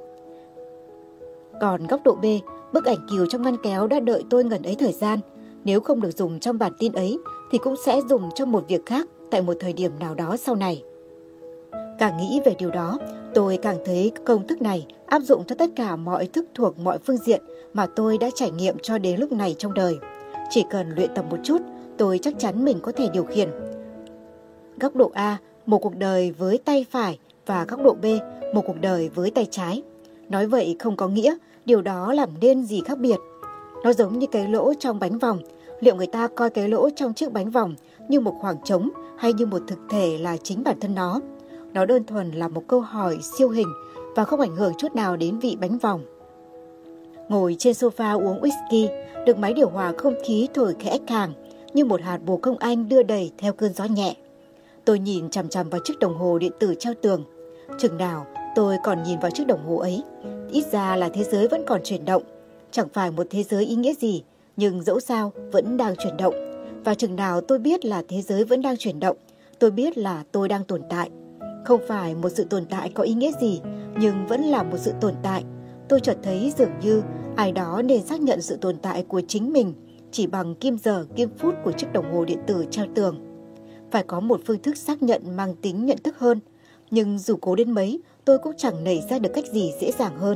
Còn góc độ B, bức ảnh cừu trong ngăn kéo đã đợi tôi ngần ấy thời gian. Nếu không được dùng trong bản tin ấy, thì cũng sẽ dùng trong một việc khác tại một thời điểm nào đó sau này. Càng nghĩ về điều đó, tôi càng thấy công thức này áp dụng cho tất cả mọi thức thuộc mọi phương diện mà tôi đã trải nghiệm cho đến lúc này trong đời. Chỉ cần luyện tập một chút, tôi chắc chắn mình có thể điều khiển. Góc độ A, một cuộc đời với tay phải, và góc độ B, một cuộc đời với tay trái. Nói vậy không có nghĩa điều đó làm nên gì khác biệt. Nó giống như cái lỗ trong bánh vòng. Liệu người ta coi cái lỗ trong chiếc bánh vòng như một khoảng trống hay như một thực thể là chính bản thân nó? Nó đơn thuần là một câu hỏi siêu hình và không ảnh hưởng chút nào đến vị bánh vòng. Ngồi trên sofa uống whisky, được máy điều hòa không khí thổi khẽ khàng như một hạt bồ công anh đưa đẩy theo cơn gió nhẹ. Tôi nhìn chằm chằm vào chiếc đồng hồ điện tử treo tường. Chừng nào tôi còn nhìn vào chiếc đồng hồ ấy, ít ra là thế giới vẫn còn chuyển động. Chẳng phải một thế giới ý nghĩa gì, nhưng dẫu sao vẫn đang chuyển động. Và chừng nào tôi biết là thế giới vẫn đang chuyển động, tôi biết là tôi đang tồn tại. Không phải một sự tồn tại có ý nghĩa gì, nhưng vẫn là một sự tồn tại. Tôi chợt thấy dường như ai đó nên xác nhận sự tồn tại của chính mình chỉ bằng kim giờ, kim phút của chiếc đồng hồ điện tử treo tường. Phải có một phương thức xác nhận mang tính nhận thức hơn, nhưng dù cố đến mấy, tôi cũng chẳng nảy ra được cách gì dễ dàng hơn.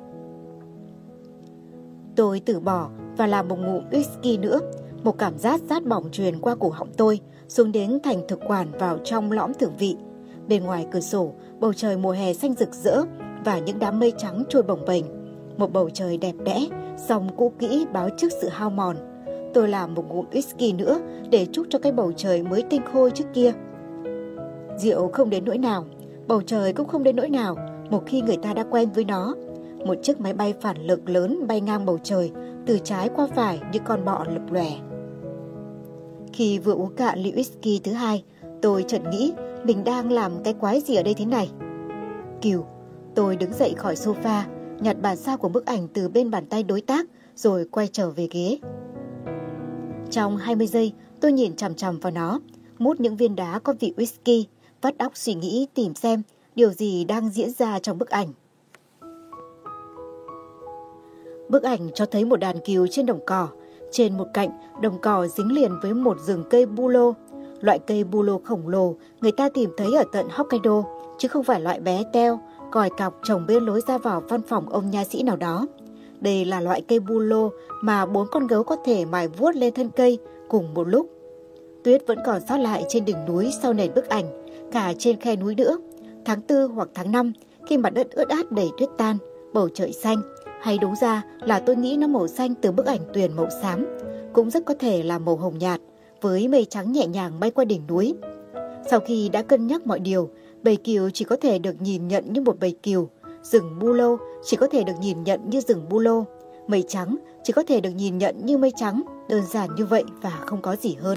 Tôi từ bỏ và làm một ngụm whisky nữa. Một cảm giác rát bỏng truyền qua cổ họng tôi, xuống đến thành thực quản vào trong lõm thượng vị. Bên ngoài cửa sổ, bầu trời mùa hè xanh rực rỡ và những đám mây trắng trôi bồng bềnh. Một bầu trời đẹp đẽ, song cũ kỹ báo trước sự hao mòn. Tôi làm một ngụm whisky nữa để chúc cho cái bầu trời mới tinh khôi trước kia. Rượu không đến nỗi nào, bầu trời cũng không đến nỗi nào một khi người ta đã quen với nó. Một chiếc máy bay phản lực lớn bay ngang bầu trời, từ trái qua phải như con bọ lập lòe. Khi vừa uống cạn ly whisky thứ hai, tôi chợt nghĩ mình đang làm cái quái gì ở đây thế này. Cừu, tôi đứng dậy khỏi sofa, nhặt bản sao của bức ảnh từ bên bàn tay đối tác, rồi quay trở về ghế. Trong 20 giây, tôi nhìn chằm chằm vào nó, mút những viên đá có vị whisky, vắt óc suy nghĩ tìm xem điều gì đang diễn ra trong bức ảnh. Bức ảnh cho thấy một đàn cừu trên đồng cỏ. Trên một cạnh, đồng cỏ dính liền với một rừng cây bulo. Loại cây bulo khổng lồ người ta tìm thấy ở tận Hokkaido, chứ không phải loại bé teo, còi cọc trồng bên lối ra vào văn phòng ông nha sĩ nào đó. Đây là loại cây bulo mà 4 con gấu có thể mài vuốt lên thân cây cùng một lúc. Tuyết vẫn còn sót lại trên đỉnh núi sau nền bức ảnh, cả trên khe núi nữa. Tháng 4 hoặc tháng 5, khi mặt đất ướt át đầy tuyết tan, bầu trời xanh, hay đúng ra là tôi nghĩ nó màu xanh từ bức ảnh tuyền màu xám, cũng rất có thể là màu hồng nhạt, với mây trắng nhẹ nhàng bay qua đỉnh núi. Sau khi đã cân nhắc mọi điều, bầy cừu chỉ có thể được nhìn nhận như một bầy cừu, rừng bulo chỉ có thể được nhìn nhận như rừng bulo, mây trắng chỉ có thể được nhìn nhận như mây trắng, đơn giản như vậy và không có gì hơn.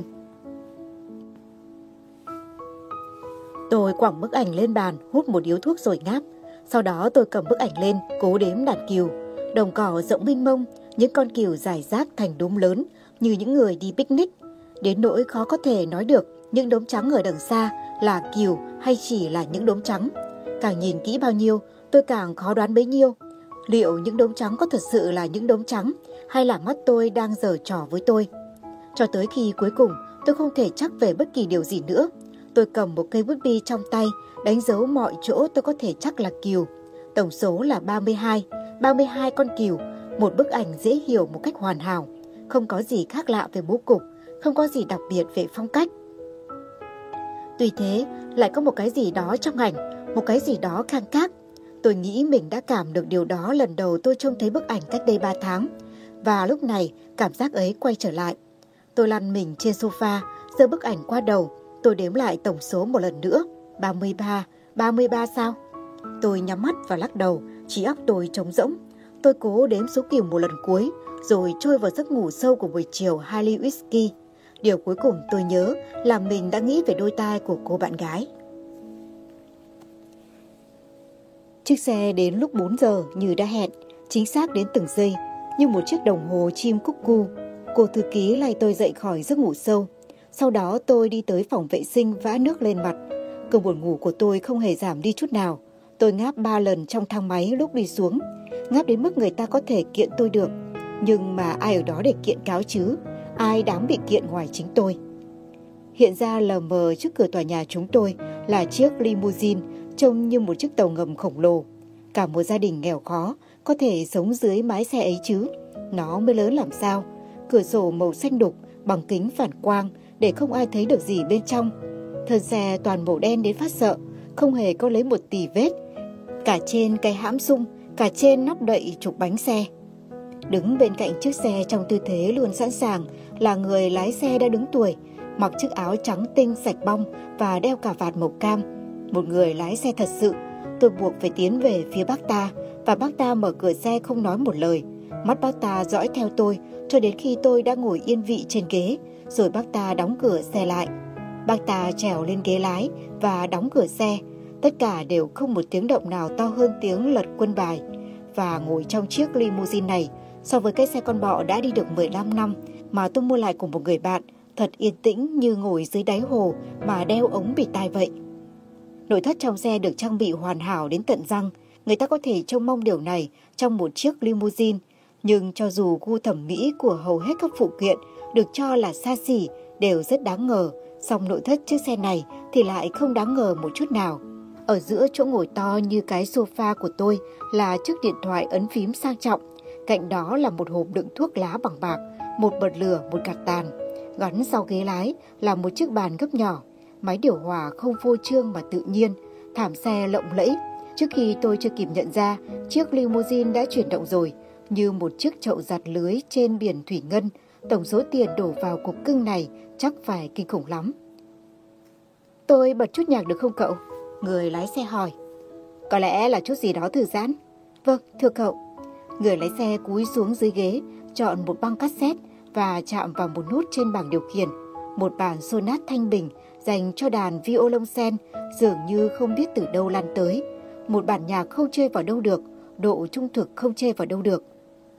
Tôi quẳng bức ảnh lên bàn, hút một điếu thuốc rồi ngáp. Sau đó tôi cầm bức ảnh lên, cố đếm đàn cừu. Đồng cỏ rộng mênh mông, những con cừu rải rác thành đốm lớn như những người đi picnic. Đến nỗi khó có thể nói được những đốm trắng ở đằng xa là cừu hay chỉ là những đốm trắng. Càng nhìn kỹ bao nhiêu, tôi càng khó đoán bấy nhiêu. Liệu những đốm trắng có thật sự là những đốm trắng hay là mắt tôi đang giở trò với tôi? Cho tới khi cuối cùng tôi không thể chắc về bất kỳ điều gì nữa. Tôi cầm một cây bút bi trong tay, đánh dấu mọi chỗ tôi có thể chắc là cừu. Tổng số là 32 con cừu, một bức ảnh dễ hiểu một cách hoàn hảo. Không có gì khác lạ về bố cục, không có gì đặc biệt về phong cách. Tuy thế, lại có một cái gì đó trong ảnh, một cái gì đó khang khác. Tôi nghĩ mình đã cảm được điều đó lần đầu tôi trông thấy bức ảnh cách đây 3 tháng. Và lúc này, cảm giác ấy quay trở lại. Tôi lăn mình trên sofa, giơ bức ảnh qua đầu. Tôi đếm lại tổng số một lần nữa. 33 sao? Tôi nhắm mắt và lắc đầu, trí óc tôi trống rỗng. Tôi cố đếm số kìm một lần cuối, rồi trôi vào giấc ngủ sâu của buổi chiều 2 ly whisky. Điều cuối cùng tôi nhớ là mình đã nghĩ về đôi tai của cô bạn gái. Chiếc xe đến lúc 4 giờ như đã hẹn, chính xác đến từng giây, như một chiếc đồng hồ chim cúc cu. Cô thư ký lay tôi dậy khỏi giấc ngủ sâu. Sau đó tôi đi tới phòng vệ sinh vã nước lên mặt. Cơn buồn ngủ của tôi không hề giảm đi chút nào. Tôi ngáp 3 lần trong thang máy lúc đi xuống. Ngáp đến mức người ta có thể kiện tôi được. Nhưng mà ai ở đó để kiện cáo chứ? Ai đáng bị kiện ngoài chính tôi? Hiện ra lờ mờ trước cửa tòa nhà chúng tôi là chiếc limousine trông như một chiếc tàu ngầm khổng lồ. Cả một gia đình nghèo khó có thể sống dưới mái xe ấy chứ. Nó mới lớn làm sao? Cửa sổ màu xanh đục bằng kính phản quang để không ai thấy được gì bên trong. Thân xe toàn màu đen đến phát sợ, không hề có lấy một tì vết. Cả trên cái hãm sung, cả trên nắp đậy trục bánh xe. Đứng bên cạnh chiếc xe trong tư thế luôn sẵn sàng là người lái xe đã đứng tuổi, mặc chiếc áo trắng tinh sạch bong và đeo cà vạt màu cam. Một người lái xe thật sự. Tôi buộc phải tiến về phía bác ta, và bác ta mở cửa xe không nói một lời. Mắt bác ta dõi theo tôi cho đến khi tôi đã ngồi yên vị trên ghế, rồi bác ta đóng cửa xe lại. Bác ta trèo lên ghế lái và đóng cửa xe. Tất cả đều không một tiếng động nào to hơn tiếng lật quân bài. Và ngồi trong chiếc limousine này, so với cái xe con bọ đã đi được 15 năm mà tôi mua lại của một người bạn, thật yên tĩnh như ngồi dưới đáy hồ mà đeo ống bịt tai vậy. Nội thất trong xe được trang bị hoàn hảo đến tận răng. Người ta có thể trông mong điều này trong một chiếc limousine. Nhưng cho dù gu thẩm mỹ của hầu hết các phụ kiện được cho là xa xỉ đều rất đáng ngờ, song nội thất chiếc xe này thì lại không đáng ngờ một chút nào. Ở giữa chỗ ngồi to như cái sofa của tôi là chiếc điện thoại ấn phím sang trọng. Cạnh đó là một hộp đựng thuốc lá bằng bạc, một bật lửa, một gạt tàn. Gắn sau ghế lái là một chiếc bàn gấp nhỏ. Máy điều hòa không phô trương mà tự nhiên, thảm xe lộng lẫy. Trước khi tôi chưa kịp nhận ra, chiếc limousine đã chuyển động rồi, như một chiếc chậu giặt lưới trên biển thủy ngân. Tổng số tiền đổ vào cục cưng này chắc phải kinh khủng lắm. Tôi bật chút nhạc được không cậu? Người lái xe hỏi. Có lẽ là chút gì đó thư giãn. Vâng, thưa cậu. Người lái xe cúi xuống dưới ghế, chọn một băng cassette và chạm vào một nút trên bảng điều khiển. Một bản sonat thanh bình dành cho đàn violoncel dường như không biết từ đâu lan tới. Một bản nhạc không chê vào đâu được, độ trung thực không chê vào đâu được.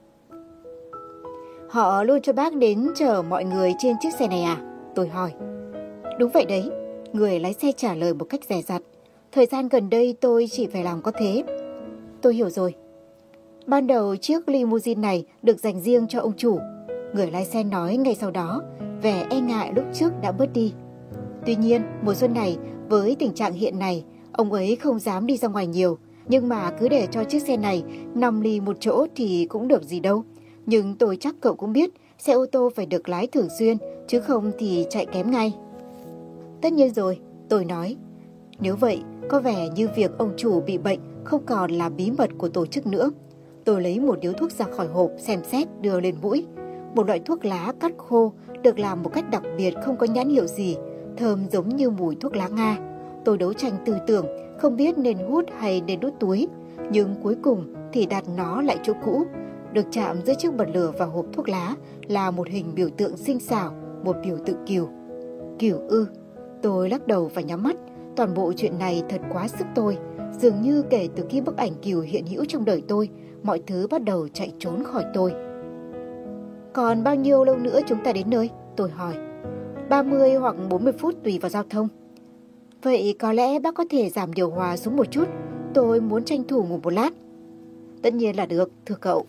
Họ luôn cho bác đến chở mọi người trên chiếc xe này à? Tôi hỏi. Đúng vậy đấy, người lái xe trả lời một cách dè dặt. Thời gian gần đây tôi chỉ phải làm có thế. Tôi hiểu rồi. Ban đầu chiếc limousine này được dành riêng cho ông chủ. Người lái xe nói ngay sau đó, vẻ e ngại lúc trước đã bớt đi. Tuy nhiên, mùa xuân này, với tình trạng hiện này, ông ấy không dám đi ra ngoài nhiều. Nhưng mà cứ để cho chiếc xe này nằm lì một chỗ thì cũng được gì đâu. Nhưng tôi chắc cậu cũng biết, xe ô tô phải được lái thường xuyên, chứ không thì chạy kém ngay. Tất nhiên rồi, tôi nói. Nếu vậy, có vẻ như việc ông chủ bị bệnh không còn là bí mật của tổ chức nữa. Tôi lấy một điếu thuốc ra khỏi hộp, xem xét, đưa lên mũi. Một loại thuốc lá cắt khô, được làm một cách đặc biệt, không có nhãn hiệu gì, thơm giống như mùi thuốc lá Nga. Tôi đấu tranh tư tưởng, không biết nên hút hay nên đút túi, nhưng cuối cùng thì đặt nó lại chỗ cũ. Được chạm giữa chiếc bật lửa và hộp thuốc lá là một hình biểu tượng tinh xảo, một biểu tượng cừu. Cừu ư? Tôi lắc đầu và nhắm mắt. Toàn bộ chuyện này thật quá sức tôi. Dường như kể từ khi bức ảnh cừu hiện hữu trong đời tôi, mọi thứ bắt đầu chạy trốn khỏi tôi. Còn bao nhiêu lâu nữa chúng ta đến nơi? Tôi hỏi. 30 hoặc 40 phút tùy vào giao thông. Vậy có lẽ bác có thể giảm điều hòa xuống một chút. Tôi muốn tranh thủ ngủ một lát. Tất nhiên là được, thưa cậu.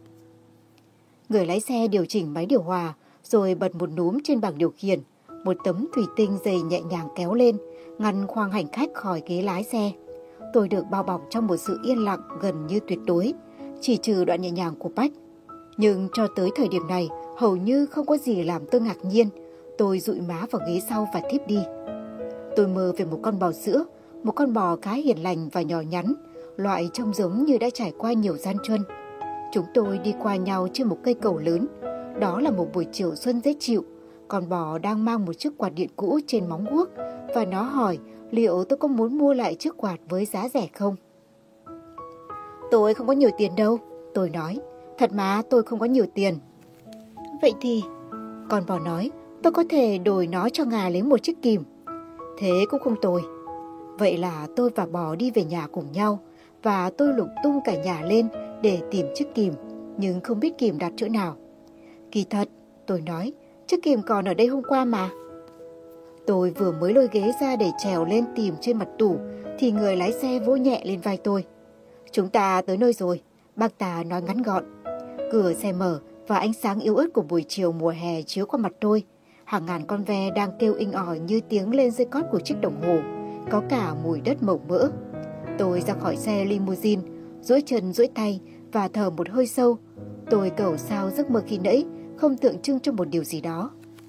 Người lái xe điều chỉnh máy điều hòa, rồi bật một núm trên bảng điều khiển. Một tấm thủy tinh dày nhẹ nhàng kéo lên, ngăn khoang hành khách khỏi ghế lái xe. Tôi được bao bọc trong một sự yên lặng gần như tuyệt đối, chỉ trừ đoạn nhẹ nhàng của Bách. Nhưng cho tới thời điểm này, hầu như không có gì làm tôi ngạc nhiên. Tôi dụi má vào ghế sau và thiếp đi. Tôi mơ về một con bò sữa, một con bò khá hiền lành và nhỏ nhắn, loại trông giống như đã trải qua nhiều gian truân. Chúng tôi đi qua nhau trên một cây cầu lớn. Đó là một buổi chiều xuân dễ chịu. Con bò đang mang một chiếc quạt điện cũ trên móng guốc và nó hỏi liệu tôi có muốn mua lại chiếc quạt với giá rẻ không. Tôi không có nhiều tiền đâu, tôi nói. Thật mà, tôi không có nhiều tiền. Vậy thì, con bò nói, tôi có thể đổi nó cho ngài lấy một chiếc kìm. Thế cũng không tồi. Vậy là tôi và bò đi về nhà cùng nhau và tôi lục tung cả nhà lên để tìm chiếc kìm, nhưng không biết kìm đặt chỗ nào. Kỳ thật, tôi nói, chiếc kìm còn ở đây hôm qua mà. Tôi vừa mới lôi ghế ra để trèo lên tìm trên mặt tủ thì người lái xe vỗ nhẹ lên vai tôi. Chúng ta tới nơi rồi, bác ta nói ngắn gọn. Cửa xe mở và ánh sáng yếu ớt của buổi chiều mùa hè chiếu qua mặt tôi. Hàng ngàn con ve đang kêu inh ỏi như tiếng lên dây cót của chiếc đồng hồ, có cả mùi đất màu mỡ. Tôi ra khỏi xe limousine, duỗi chân duỗi tay và thở một hơi sâu. Tôi cầu sao giấc mơ khi nãy không tượng trưng cho một điều gì đó.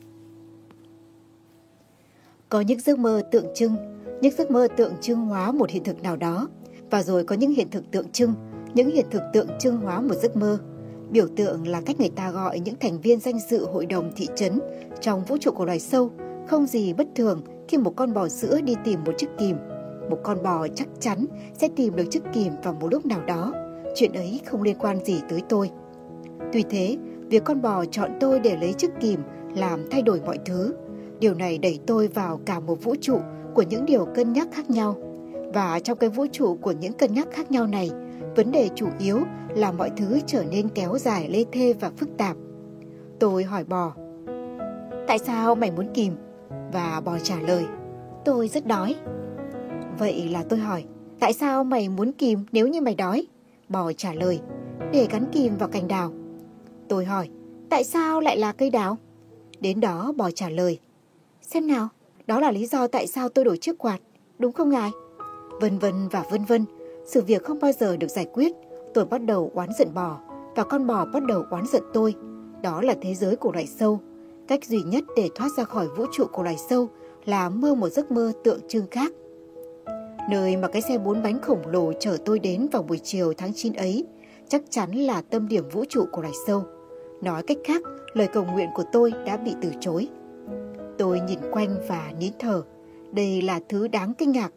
Có những giấc mơ tượng trưng hóa một hiện thực nào đó, và rồi có những hiện thực tượng trưng, những hiện thực tượng trưng hóa một giấc mơ. Biểu tượng là cách người ta gọi những thành viên danh dự hội đồng thị trấn trong vũ trụ của loài sâu. Không gì bất thường khi một con bò sữa đi tìm một chiếc kìm. Một con bò chắc chắn sẽ tìm được chiếc kìm vào một lúc nào đó. Chuyện ấy không liên quan gì tới tôi. Tuy thế, việc con bò chọn tôi để lấy chiếc kìm làm thay đổi mọi thứ. Điều này đẩy tôi vào cả một vũ trụ của những điều cân nhắc khác nhau. Và trong cái vũ trụ của những cân nhắc khác nhau này, vấn đề chủ yếu là mọi thứ trở nên kéo dài lê thê và phức tạp. Tôi hỏi bò, tại sao mày muốn kìm? Và bò trả lời, tôi rất đói. Vậy là tôi hỏi, tại sao mày muốn kìm nếu như mày đói? Bò trả lời, để gắn kìm vào cành đào. Tôi hỏi, tại sao lại là cây đào? Đến đó bò trả lời, xem nào, đó là lý do tại sao tôi đổi chiếc quạt, đúng không ngài? Vân vân và vân vân, sự việc không bao giờ được giải quyết. Tôi bắt đầu oán giận bò và con bò bắt đầu oán giận tôi. Đó là thế giới của loài sâu. Cách duy nhất để thoát ra khỏi vũ trụ của loài sâu là mơ một giấc mơ tượng trưng khác. Nơi mà cái xe 4 bánh khổng lồ chở tôi đến vào buổi chiều tháng 9 ấy chắc chắn là tâm điểm vũ trụ của loài sâu. Nói cách khác, lời cầu nguyện của tôi đã bị từ chối. Tôi nhìn quanh và nín thở. Đây là thứ đáng kinh ngạc.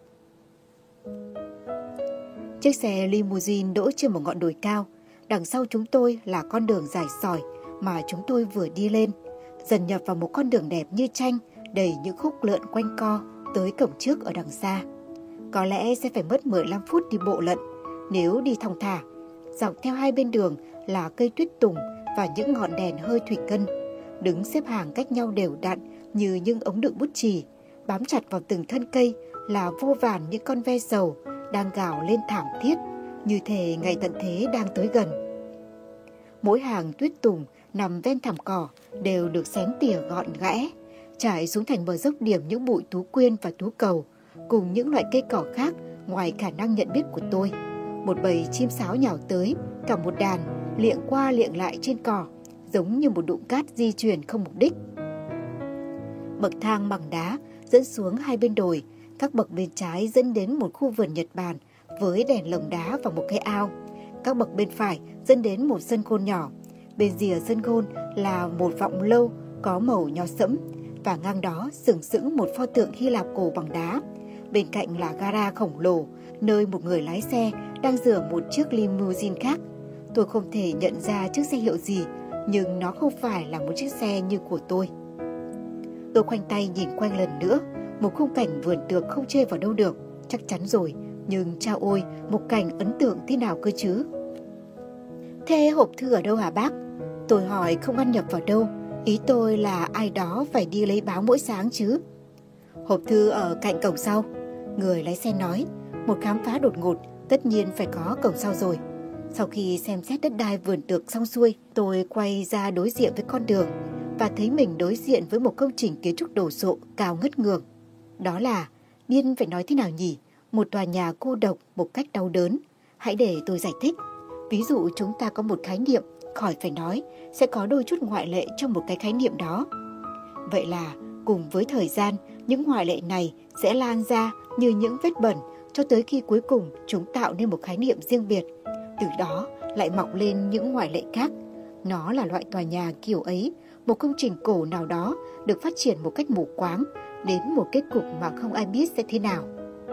Chiếc xe limousine đỗ trên một ngọn đồi cao. Đằng sau chúng tôi là con đường dài sỏi mà chúng tôi vừa đi lên, dần nhập vào một con đường đẹp như tranh, đầy những khúc lượn quanh co tới cổng trước ở đằng xa. Có lẽ sẽ phải mất 15 phút đi bộ lận nếu đi thong thả. Dọc theo hai bên đường là cây tuyết tùng và những ngọn đèn hơi thủy ngân, đứng xếp hàng cách nhau đều đặn như những ống đựng bút chì. Bám chặt vào từng thân cây là vô vàn những con ve sầu đang gào lên thảm thiết, như thể ngày tận thế đang tới gần. Mỗi hàng tuyết tùng nằm ven thảm cỏ đều được xén tỉa gọn gẽ, trải xuống thành bờ dốc điểm những bụi tú quyên và tú cầu, cùng những loại cây cỏ khác ngoài khả năng nhận biết của tôi. Một bầy chim sáo nhào tới, cả một đàn liệng qua liệng lại trên cỏ, giống như một đụn cát di chuyển không mục đích. Bậc thang bằng đá dẫn xuống hai bên đồi, các bậc bên trái dẫn đến một khu vườn Nhật Bản với đèn lồng đá và một cái ao. Các bậc bên phải dẫn đến một sân gôn nhỏ. Bên rìa sân gôn là một vọng lâu có màu nho sẫm, và ngang đó sừng sững một pho tượng Hy Lạp cổ bằng đá. Bên cạnh là gara khổng lồ, nơi một người lái xe đang rửa một chiếc limousine khác. Tôi không thể nhận ra chiếc xe hiệu gì, nhưng nó không phải là một chiếc xe như của tôi. Tôi khoanh tay nhìn quanh lần nữa. Một khung cảnh vườn tược không chê vào đâu được, chắc chắn rồi, nhưng chao ôi, một cảnh ấn tượng thế nào cơ chứ. Thế hộp thư ở đâu hả bác? Tôi hỏi không ăn nhập vào đâu, ý tôi là ai đó phải đi lấy báo mỗi sáng chứ. Hộp thư ở cạnh cổng sau, người lái xe nói. Một khám phá đột ngột, tất nhiên phải có cổng sau rồi. Sau khi xem xét đất đai vườn tược xong xuôi, tôi quay ra đối diện với con đường và thấy mình đối diện với một công trình kiến trúc đồ sộ cao ngất ngường. Đó là, điên phải nói thế nào nhỉ, một tòa nhà cô độc một cách đau đớn. Hãy để tôi giải thích. Ví dụ chúng ta có một khái niệm, khỏi phải nói, sẽ có đôi chút ngoại lệ trong một cái khái niệm đó. Vậy là, cùng với thời gian, những ngoại lệ này sẽ lan ra như những vết bẩn cho tới khi cuối cùng chúng tạo nên một khái niệm riêng biệt. Từ đó lại mọc lên những ngoại lệ khác. Nó là loại tòa nhà kiểu ấy, Một công trình cổ nào đó được phát triển một cách mù quáng đến một kết cục mà không ai biết sẽ thế nào.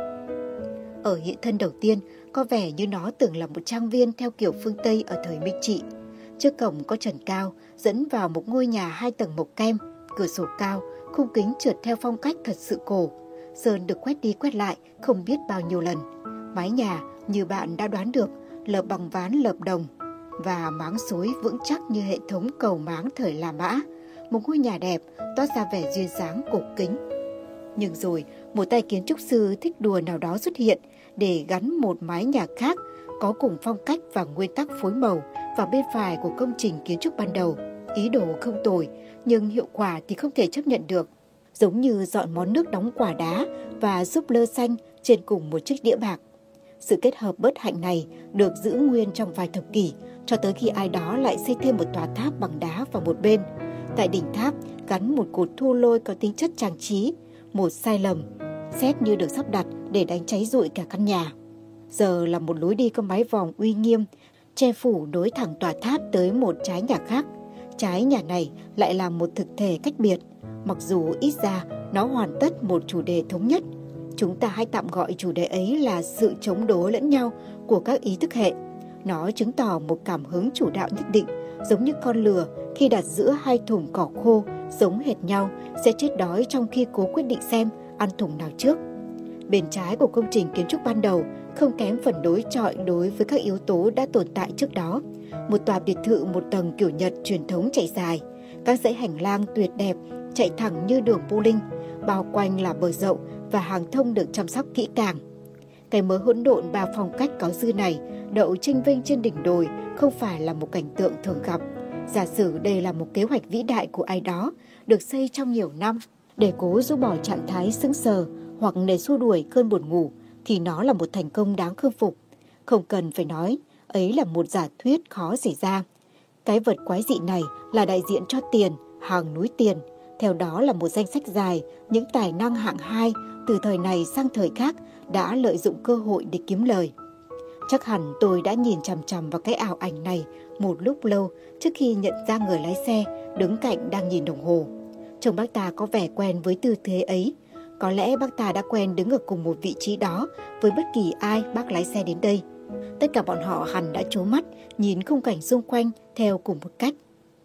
Ở hiện thân đầu tiên, có vẻ như nó từng là một trang viên theo kiểu phương Tây ở thời Minh Trị. Trước cổng có trần cao, dẫn vào một ngôi nhà 2 tầng mộc kem, cửa sổ cao, khung kính trượt theo phong cách thật sự cổ. Sơn được quét đi quét lại không biết bao nhiêu lần. Mái nhà, như bạn đã đoán được, lợp bằng ván lợp đồng và máng xối vững chắc như hệ thống cầu máng thời La Mã. Một ngôi nhà đẹp, toát ra vẻ duyên dáng cổ kính. Nhưng rồi, một tay kiến trúc sư thích đùa nào đó xuất hiện để gắn một mái nhà khác có cùng phong cách và nguyên tắc phối màu vào bên phải của công trình kiến trúc ban đầu. Ý đồ không tồi, nhưng hiệu quả thì không thể chấp nhận được. Giống như dọn món nước đóng quả đá và súp lơ xanh trên cùng một chiếc đĩa bạc. Sự kết hợp bất hạnh này được giữ nguyên trong vài thập kỷ, cho tới khi ai đó lại xây thêm một tòa tháp bằng đá vào một bên. Tại đỉnh tháp gắn một cột thu lôi có tính chất trang trí. Một sai lầm, xét như được sắp đặt để đánh cháy rụi cả căn nhà. Giờ là một lối đi có mái vòm uy nghiêm, che phủ nối thẳng tòa tháp tới một trái nhà khác. Trái nhà này lại là một thực thể cách biệt, mặc dù ít ra nó hoàn tất một chủ đề thống nhất. Chúng ta hãy tạm gọi chủ đề ấy là sự chống đối lẫn nhau của các ý thức hệ. Nó chứng tỏ một cảm hứng chủ đạo nhất định, giống như con lừa khi đặt giữa 2 thùng cỏ khô giống hệt nhau sẽ chết đói trong khi cố quyết định xem ăn thùng nào trước. Bên trái của công trình kiến trúc ban đầu không kém phần đối chọi đối với các yếu tố đã tồn tại trước đó. Một tòa biệt thự một tầng kiểu Nhật truyền thống chạy dài, các dãy hành lang tuyệt đẹp chạy thẳng như đường bowling, bao quanh là bờ rộng và hàng thông được chăm sóc kỹ càng. Cái mớ hỗn độn ba phong cách có dư này đậu chênh vênh trên đỉnh đồi không phải là một cảnh tượng thường gặp. Giả sử đây là một kế hoạch vĩ đại của ai đó, được xây trong nhiều năm để cố rũ bỏ trạng thái sững sờ hoặc để xua đuổi cơn buồn ngủ, thì nó là một thành công đáng khâm phục. Không cần phải nói, ấy là một giả thuyết khó xảy ra. Cái vật quái dị này là đại diện cho tiền, hàng núi tiền. Theo đó là một danh sách dài những tài năng hạng 2 từ thời này sang thời khác đã lợi dụng cơ hội để kiếm lời. Chắc hẳn tôi đã nhìn chằm chằm vào cái ảo ảnh này một lúc lâu trước khi nhận ra người lái xe đứng cạnh đang nhìn đồng hồ. Chồng bác ta có vẻ quen với tư thế ấy. Có lẽ bác ta đã quen đứng ở cùng một vị trí đó với bất kỳ ai bác lái xe đến đây. Tất cả bọn họ hẳn đã trố mắt nhìn khung cảnh xung quanh theo cùng một cách.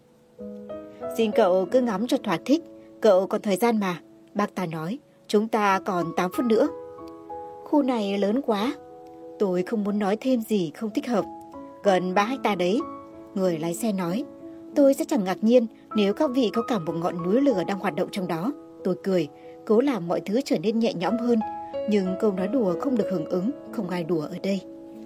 Xin cậu cứ ngắm cho thỏa thích, cậu còn thời gian mà, bác ta nói. Chúng ta còn 8 phút nữa. Khu này lớn quá. Tôi không muốn nói thêm gì không thích hợp. Gần 3 hectare đấy, người lái xe nói. Tôi sẽ chẳng ngạc nhiên nếu các vị có cả một ngọn núi lửa đang hoạt động trong đó. Tôi cười, cố làm mọi thứ trở nên nhẹ nhõm hơn. Nhưng câu nói đùa không được hưởng ứng, không ai đùa ở đây.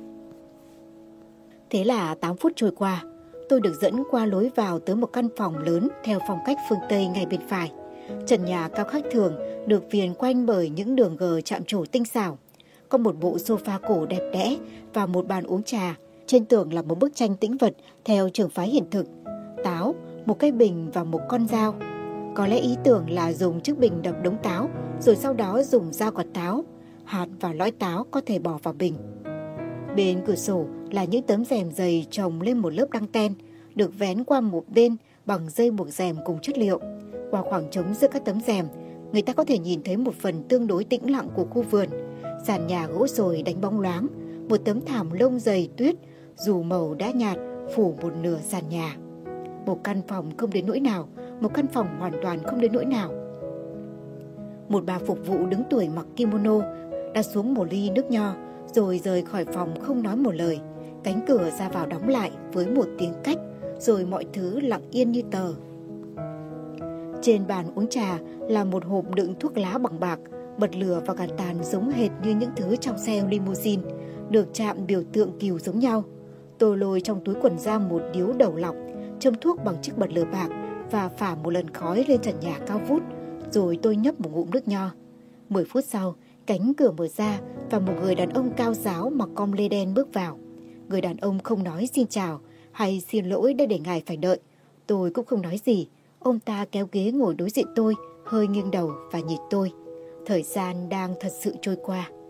Thế là 8 phút trôi qua, tôi được dẫn qua lối vào tới một căn phòng lớn theo phong cách phương Tây ngay bên phải. Trần nhà cao khác thường được viền quanh bởi những đường gờ chạm trổ tinh xảo. Có một bộ sofa cổ đẹp đẽ và một bàn uống trà. Trên tường là một bức tranh tĩnh vật theo trường phái hiện thực. Táo, một cái bình và một con dao. Có lẽ ý tưởng là dùng chiếc bình đập đống táo, rồi sau đó dùng dao quạt táo. Hạt và lõi táo có thể bỏ vào bình. Bên cửa sổ là những tấm rèm dày chồng lên một lớp đăng ten, được vén qua một bên bằng dây buộc rèm cùng chất liệu. Qua khoảng trống giữa các tấm rèm, người ta có thể nhìn thấy một phần tương đối tĩnh lặng của khu vườn. Sàn nhà gỗ sồi đánh bóng loáng, một tấm thảm lông dày tuyết, dù màu đã nhạt, phủ một nửa sàn nhà. Một căn phòng không đến nỗi nào, một căn phòng hoàn toàn không đến nỗi nào. Một bà phục vụ đứng tuổi mặc kimono, đặt xuống một ly nước nho, rồi rời khỏi phòng không nói một lời. Cánh cửa ra vào đóng lại với một tiếng cách, rồi mọi thứ lặng yên như tờ. Trên bàn uống trà là một hộp đựng thuốc lá bằng bạc, bật lửa và gạt tàn giống hệt như những thứ trong xe limousine, được chạm biểu tượng cừu giống nhau. Tôi lôi trong túi quần ra một điếu đầu lọc, châm thuốc bằng chiếc bật lửa bạc và phả một lần khói lên trần nhà cao vút, rồi tôi nhấp một ngụm nước nho. 10 phút sau, cánh cửa mở ra và một người đàn ông cao ráo mặc com lê đen bước vào. Người đàn ông không nói xin chào hay xin lỗi đã để ngài phải đợi. Tôi cũng không nói gì. Ông ta kéo ghế ngồi đối diện tôi, hơi nghiêng đầu và nhìn tôi. Thời gian đang thật sự trôi qua.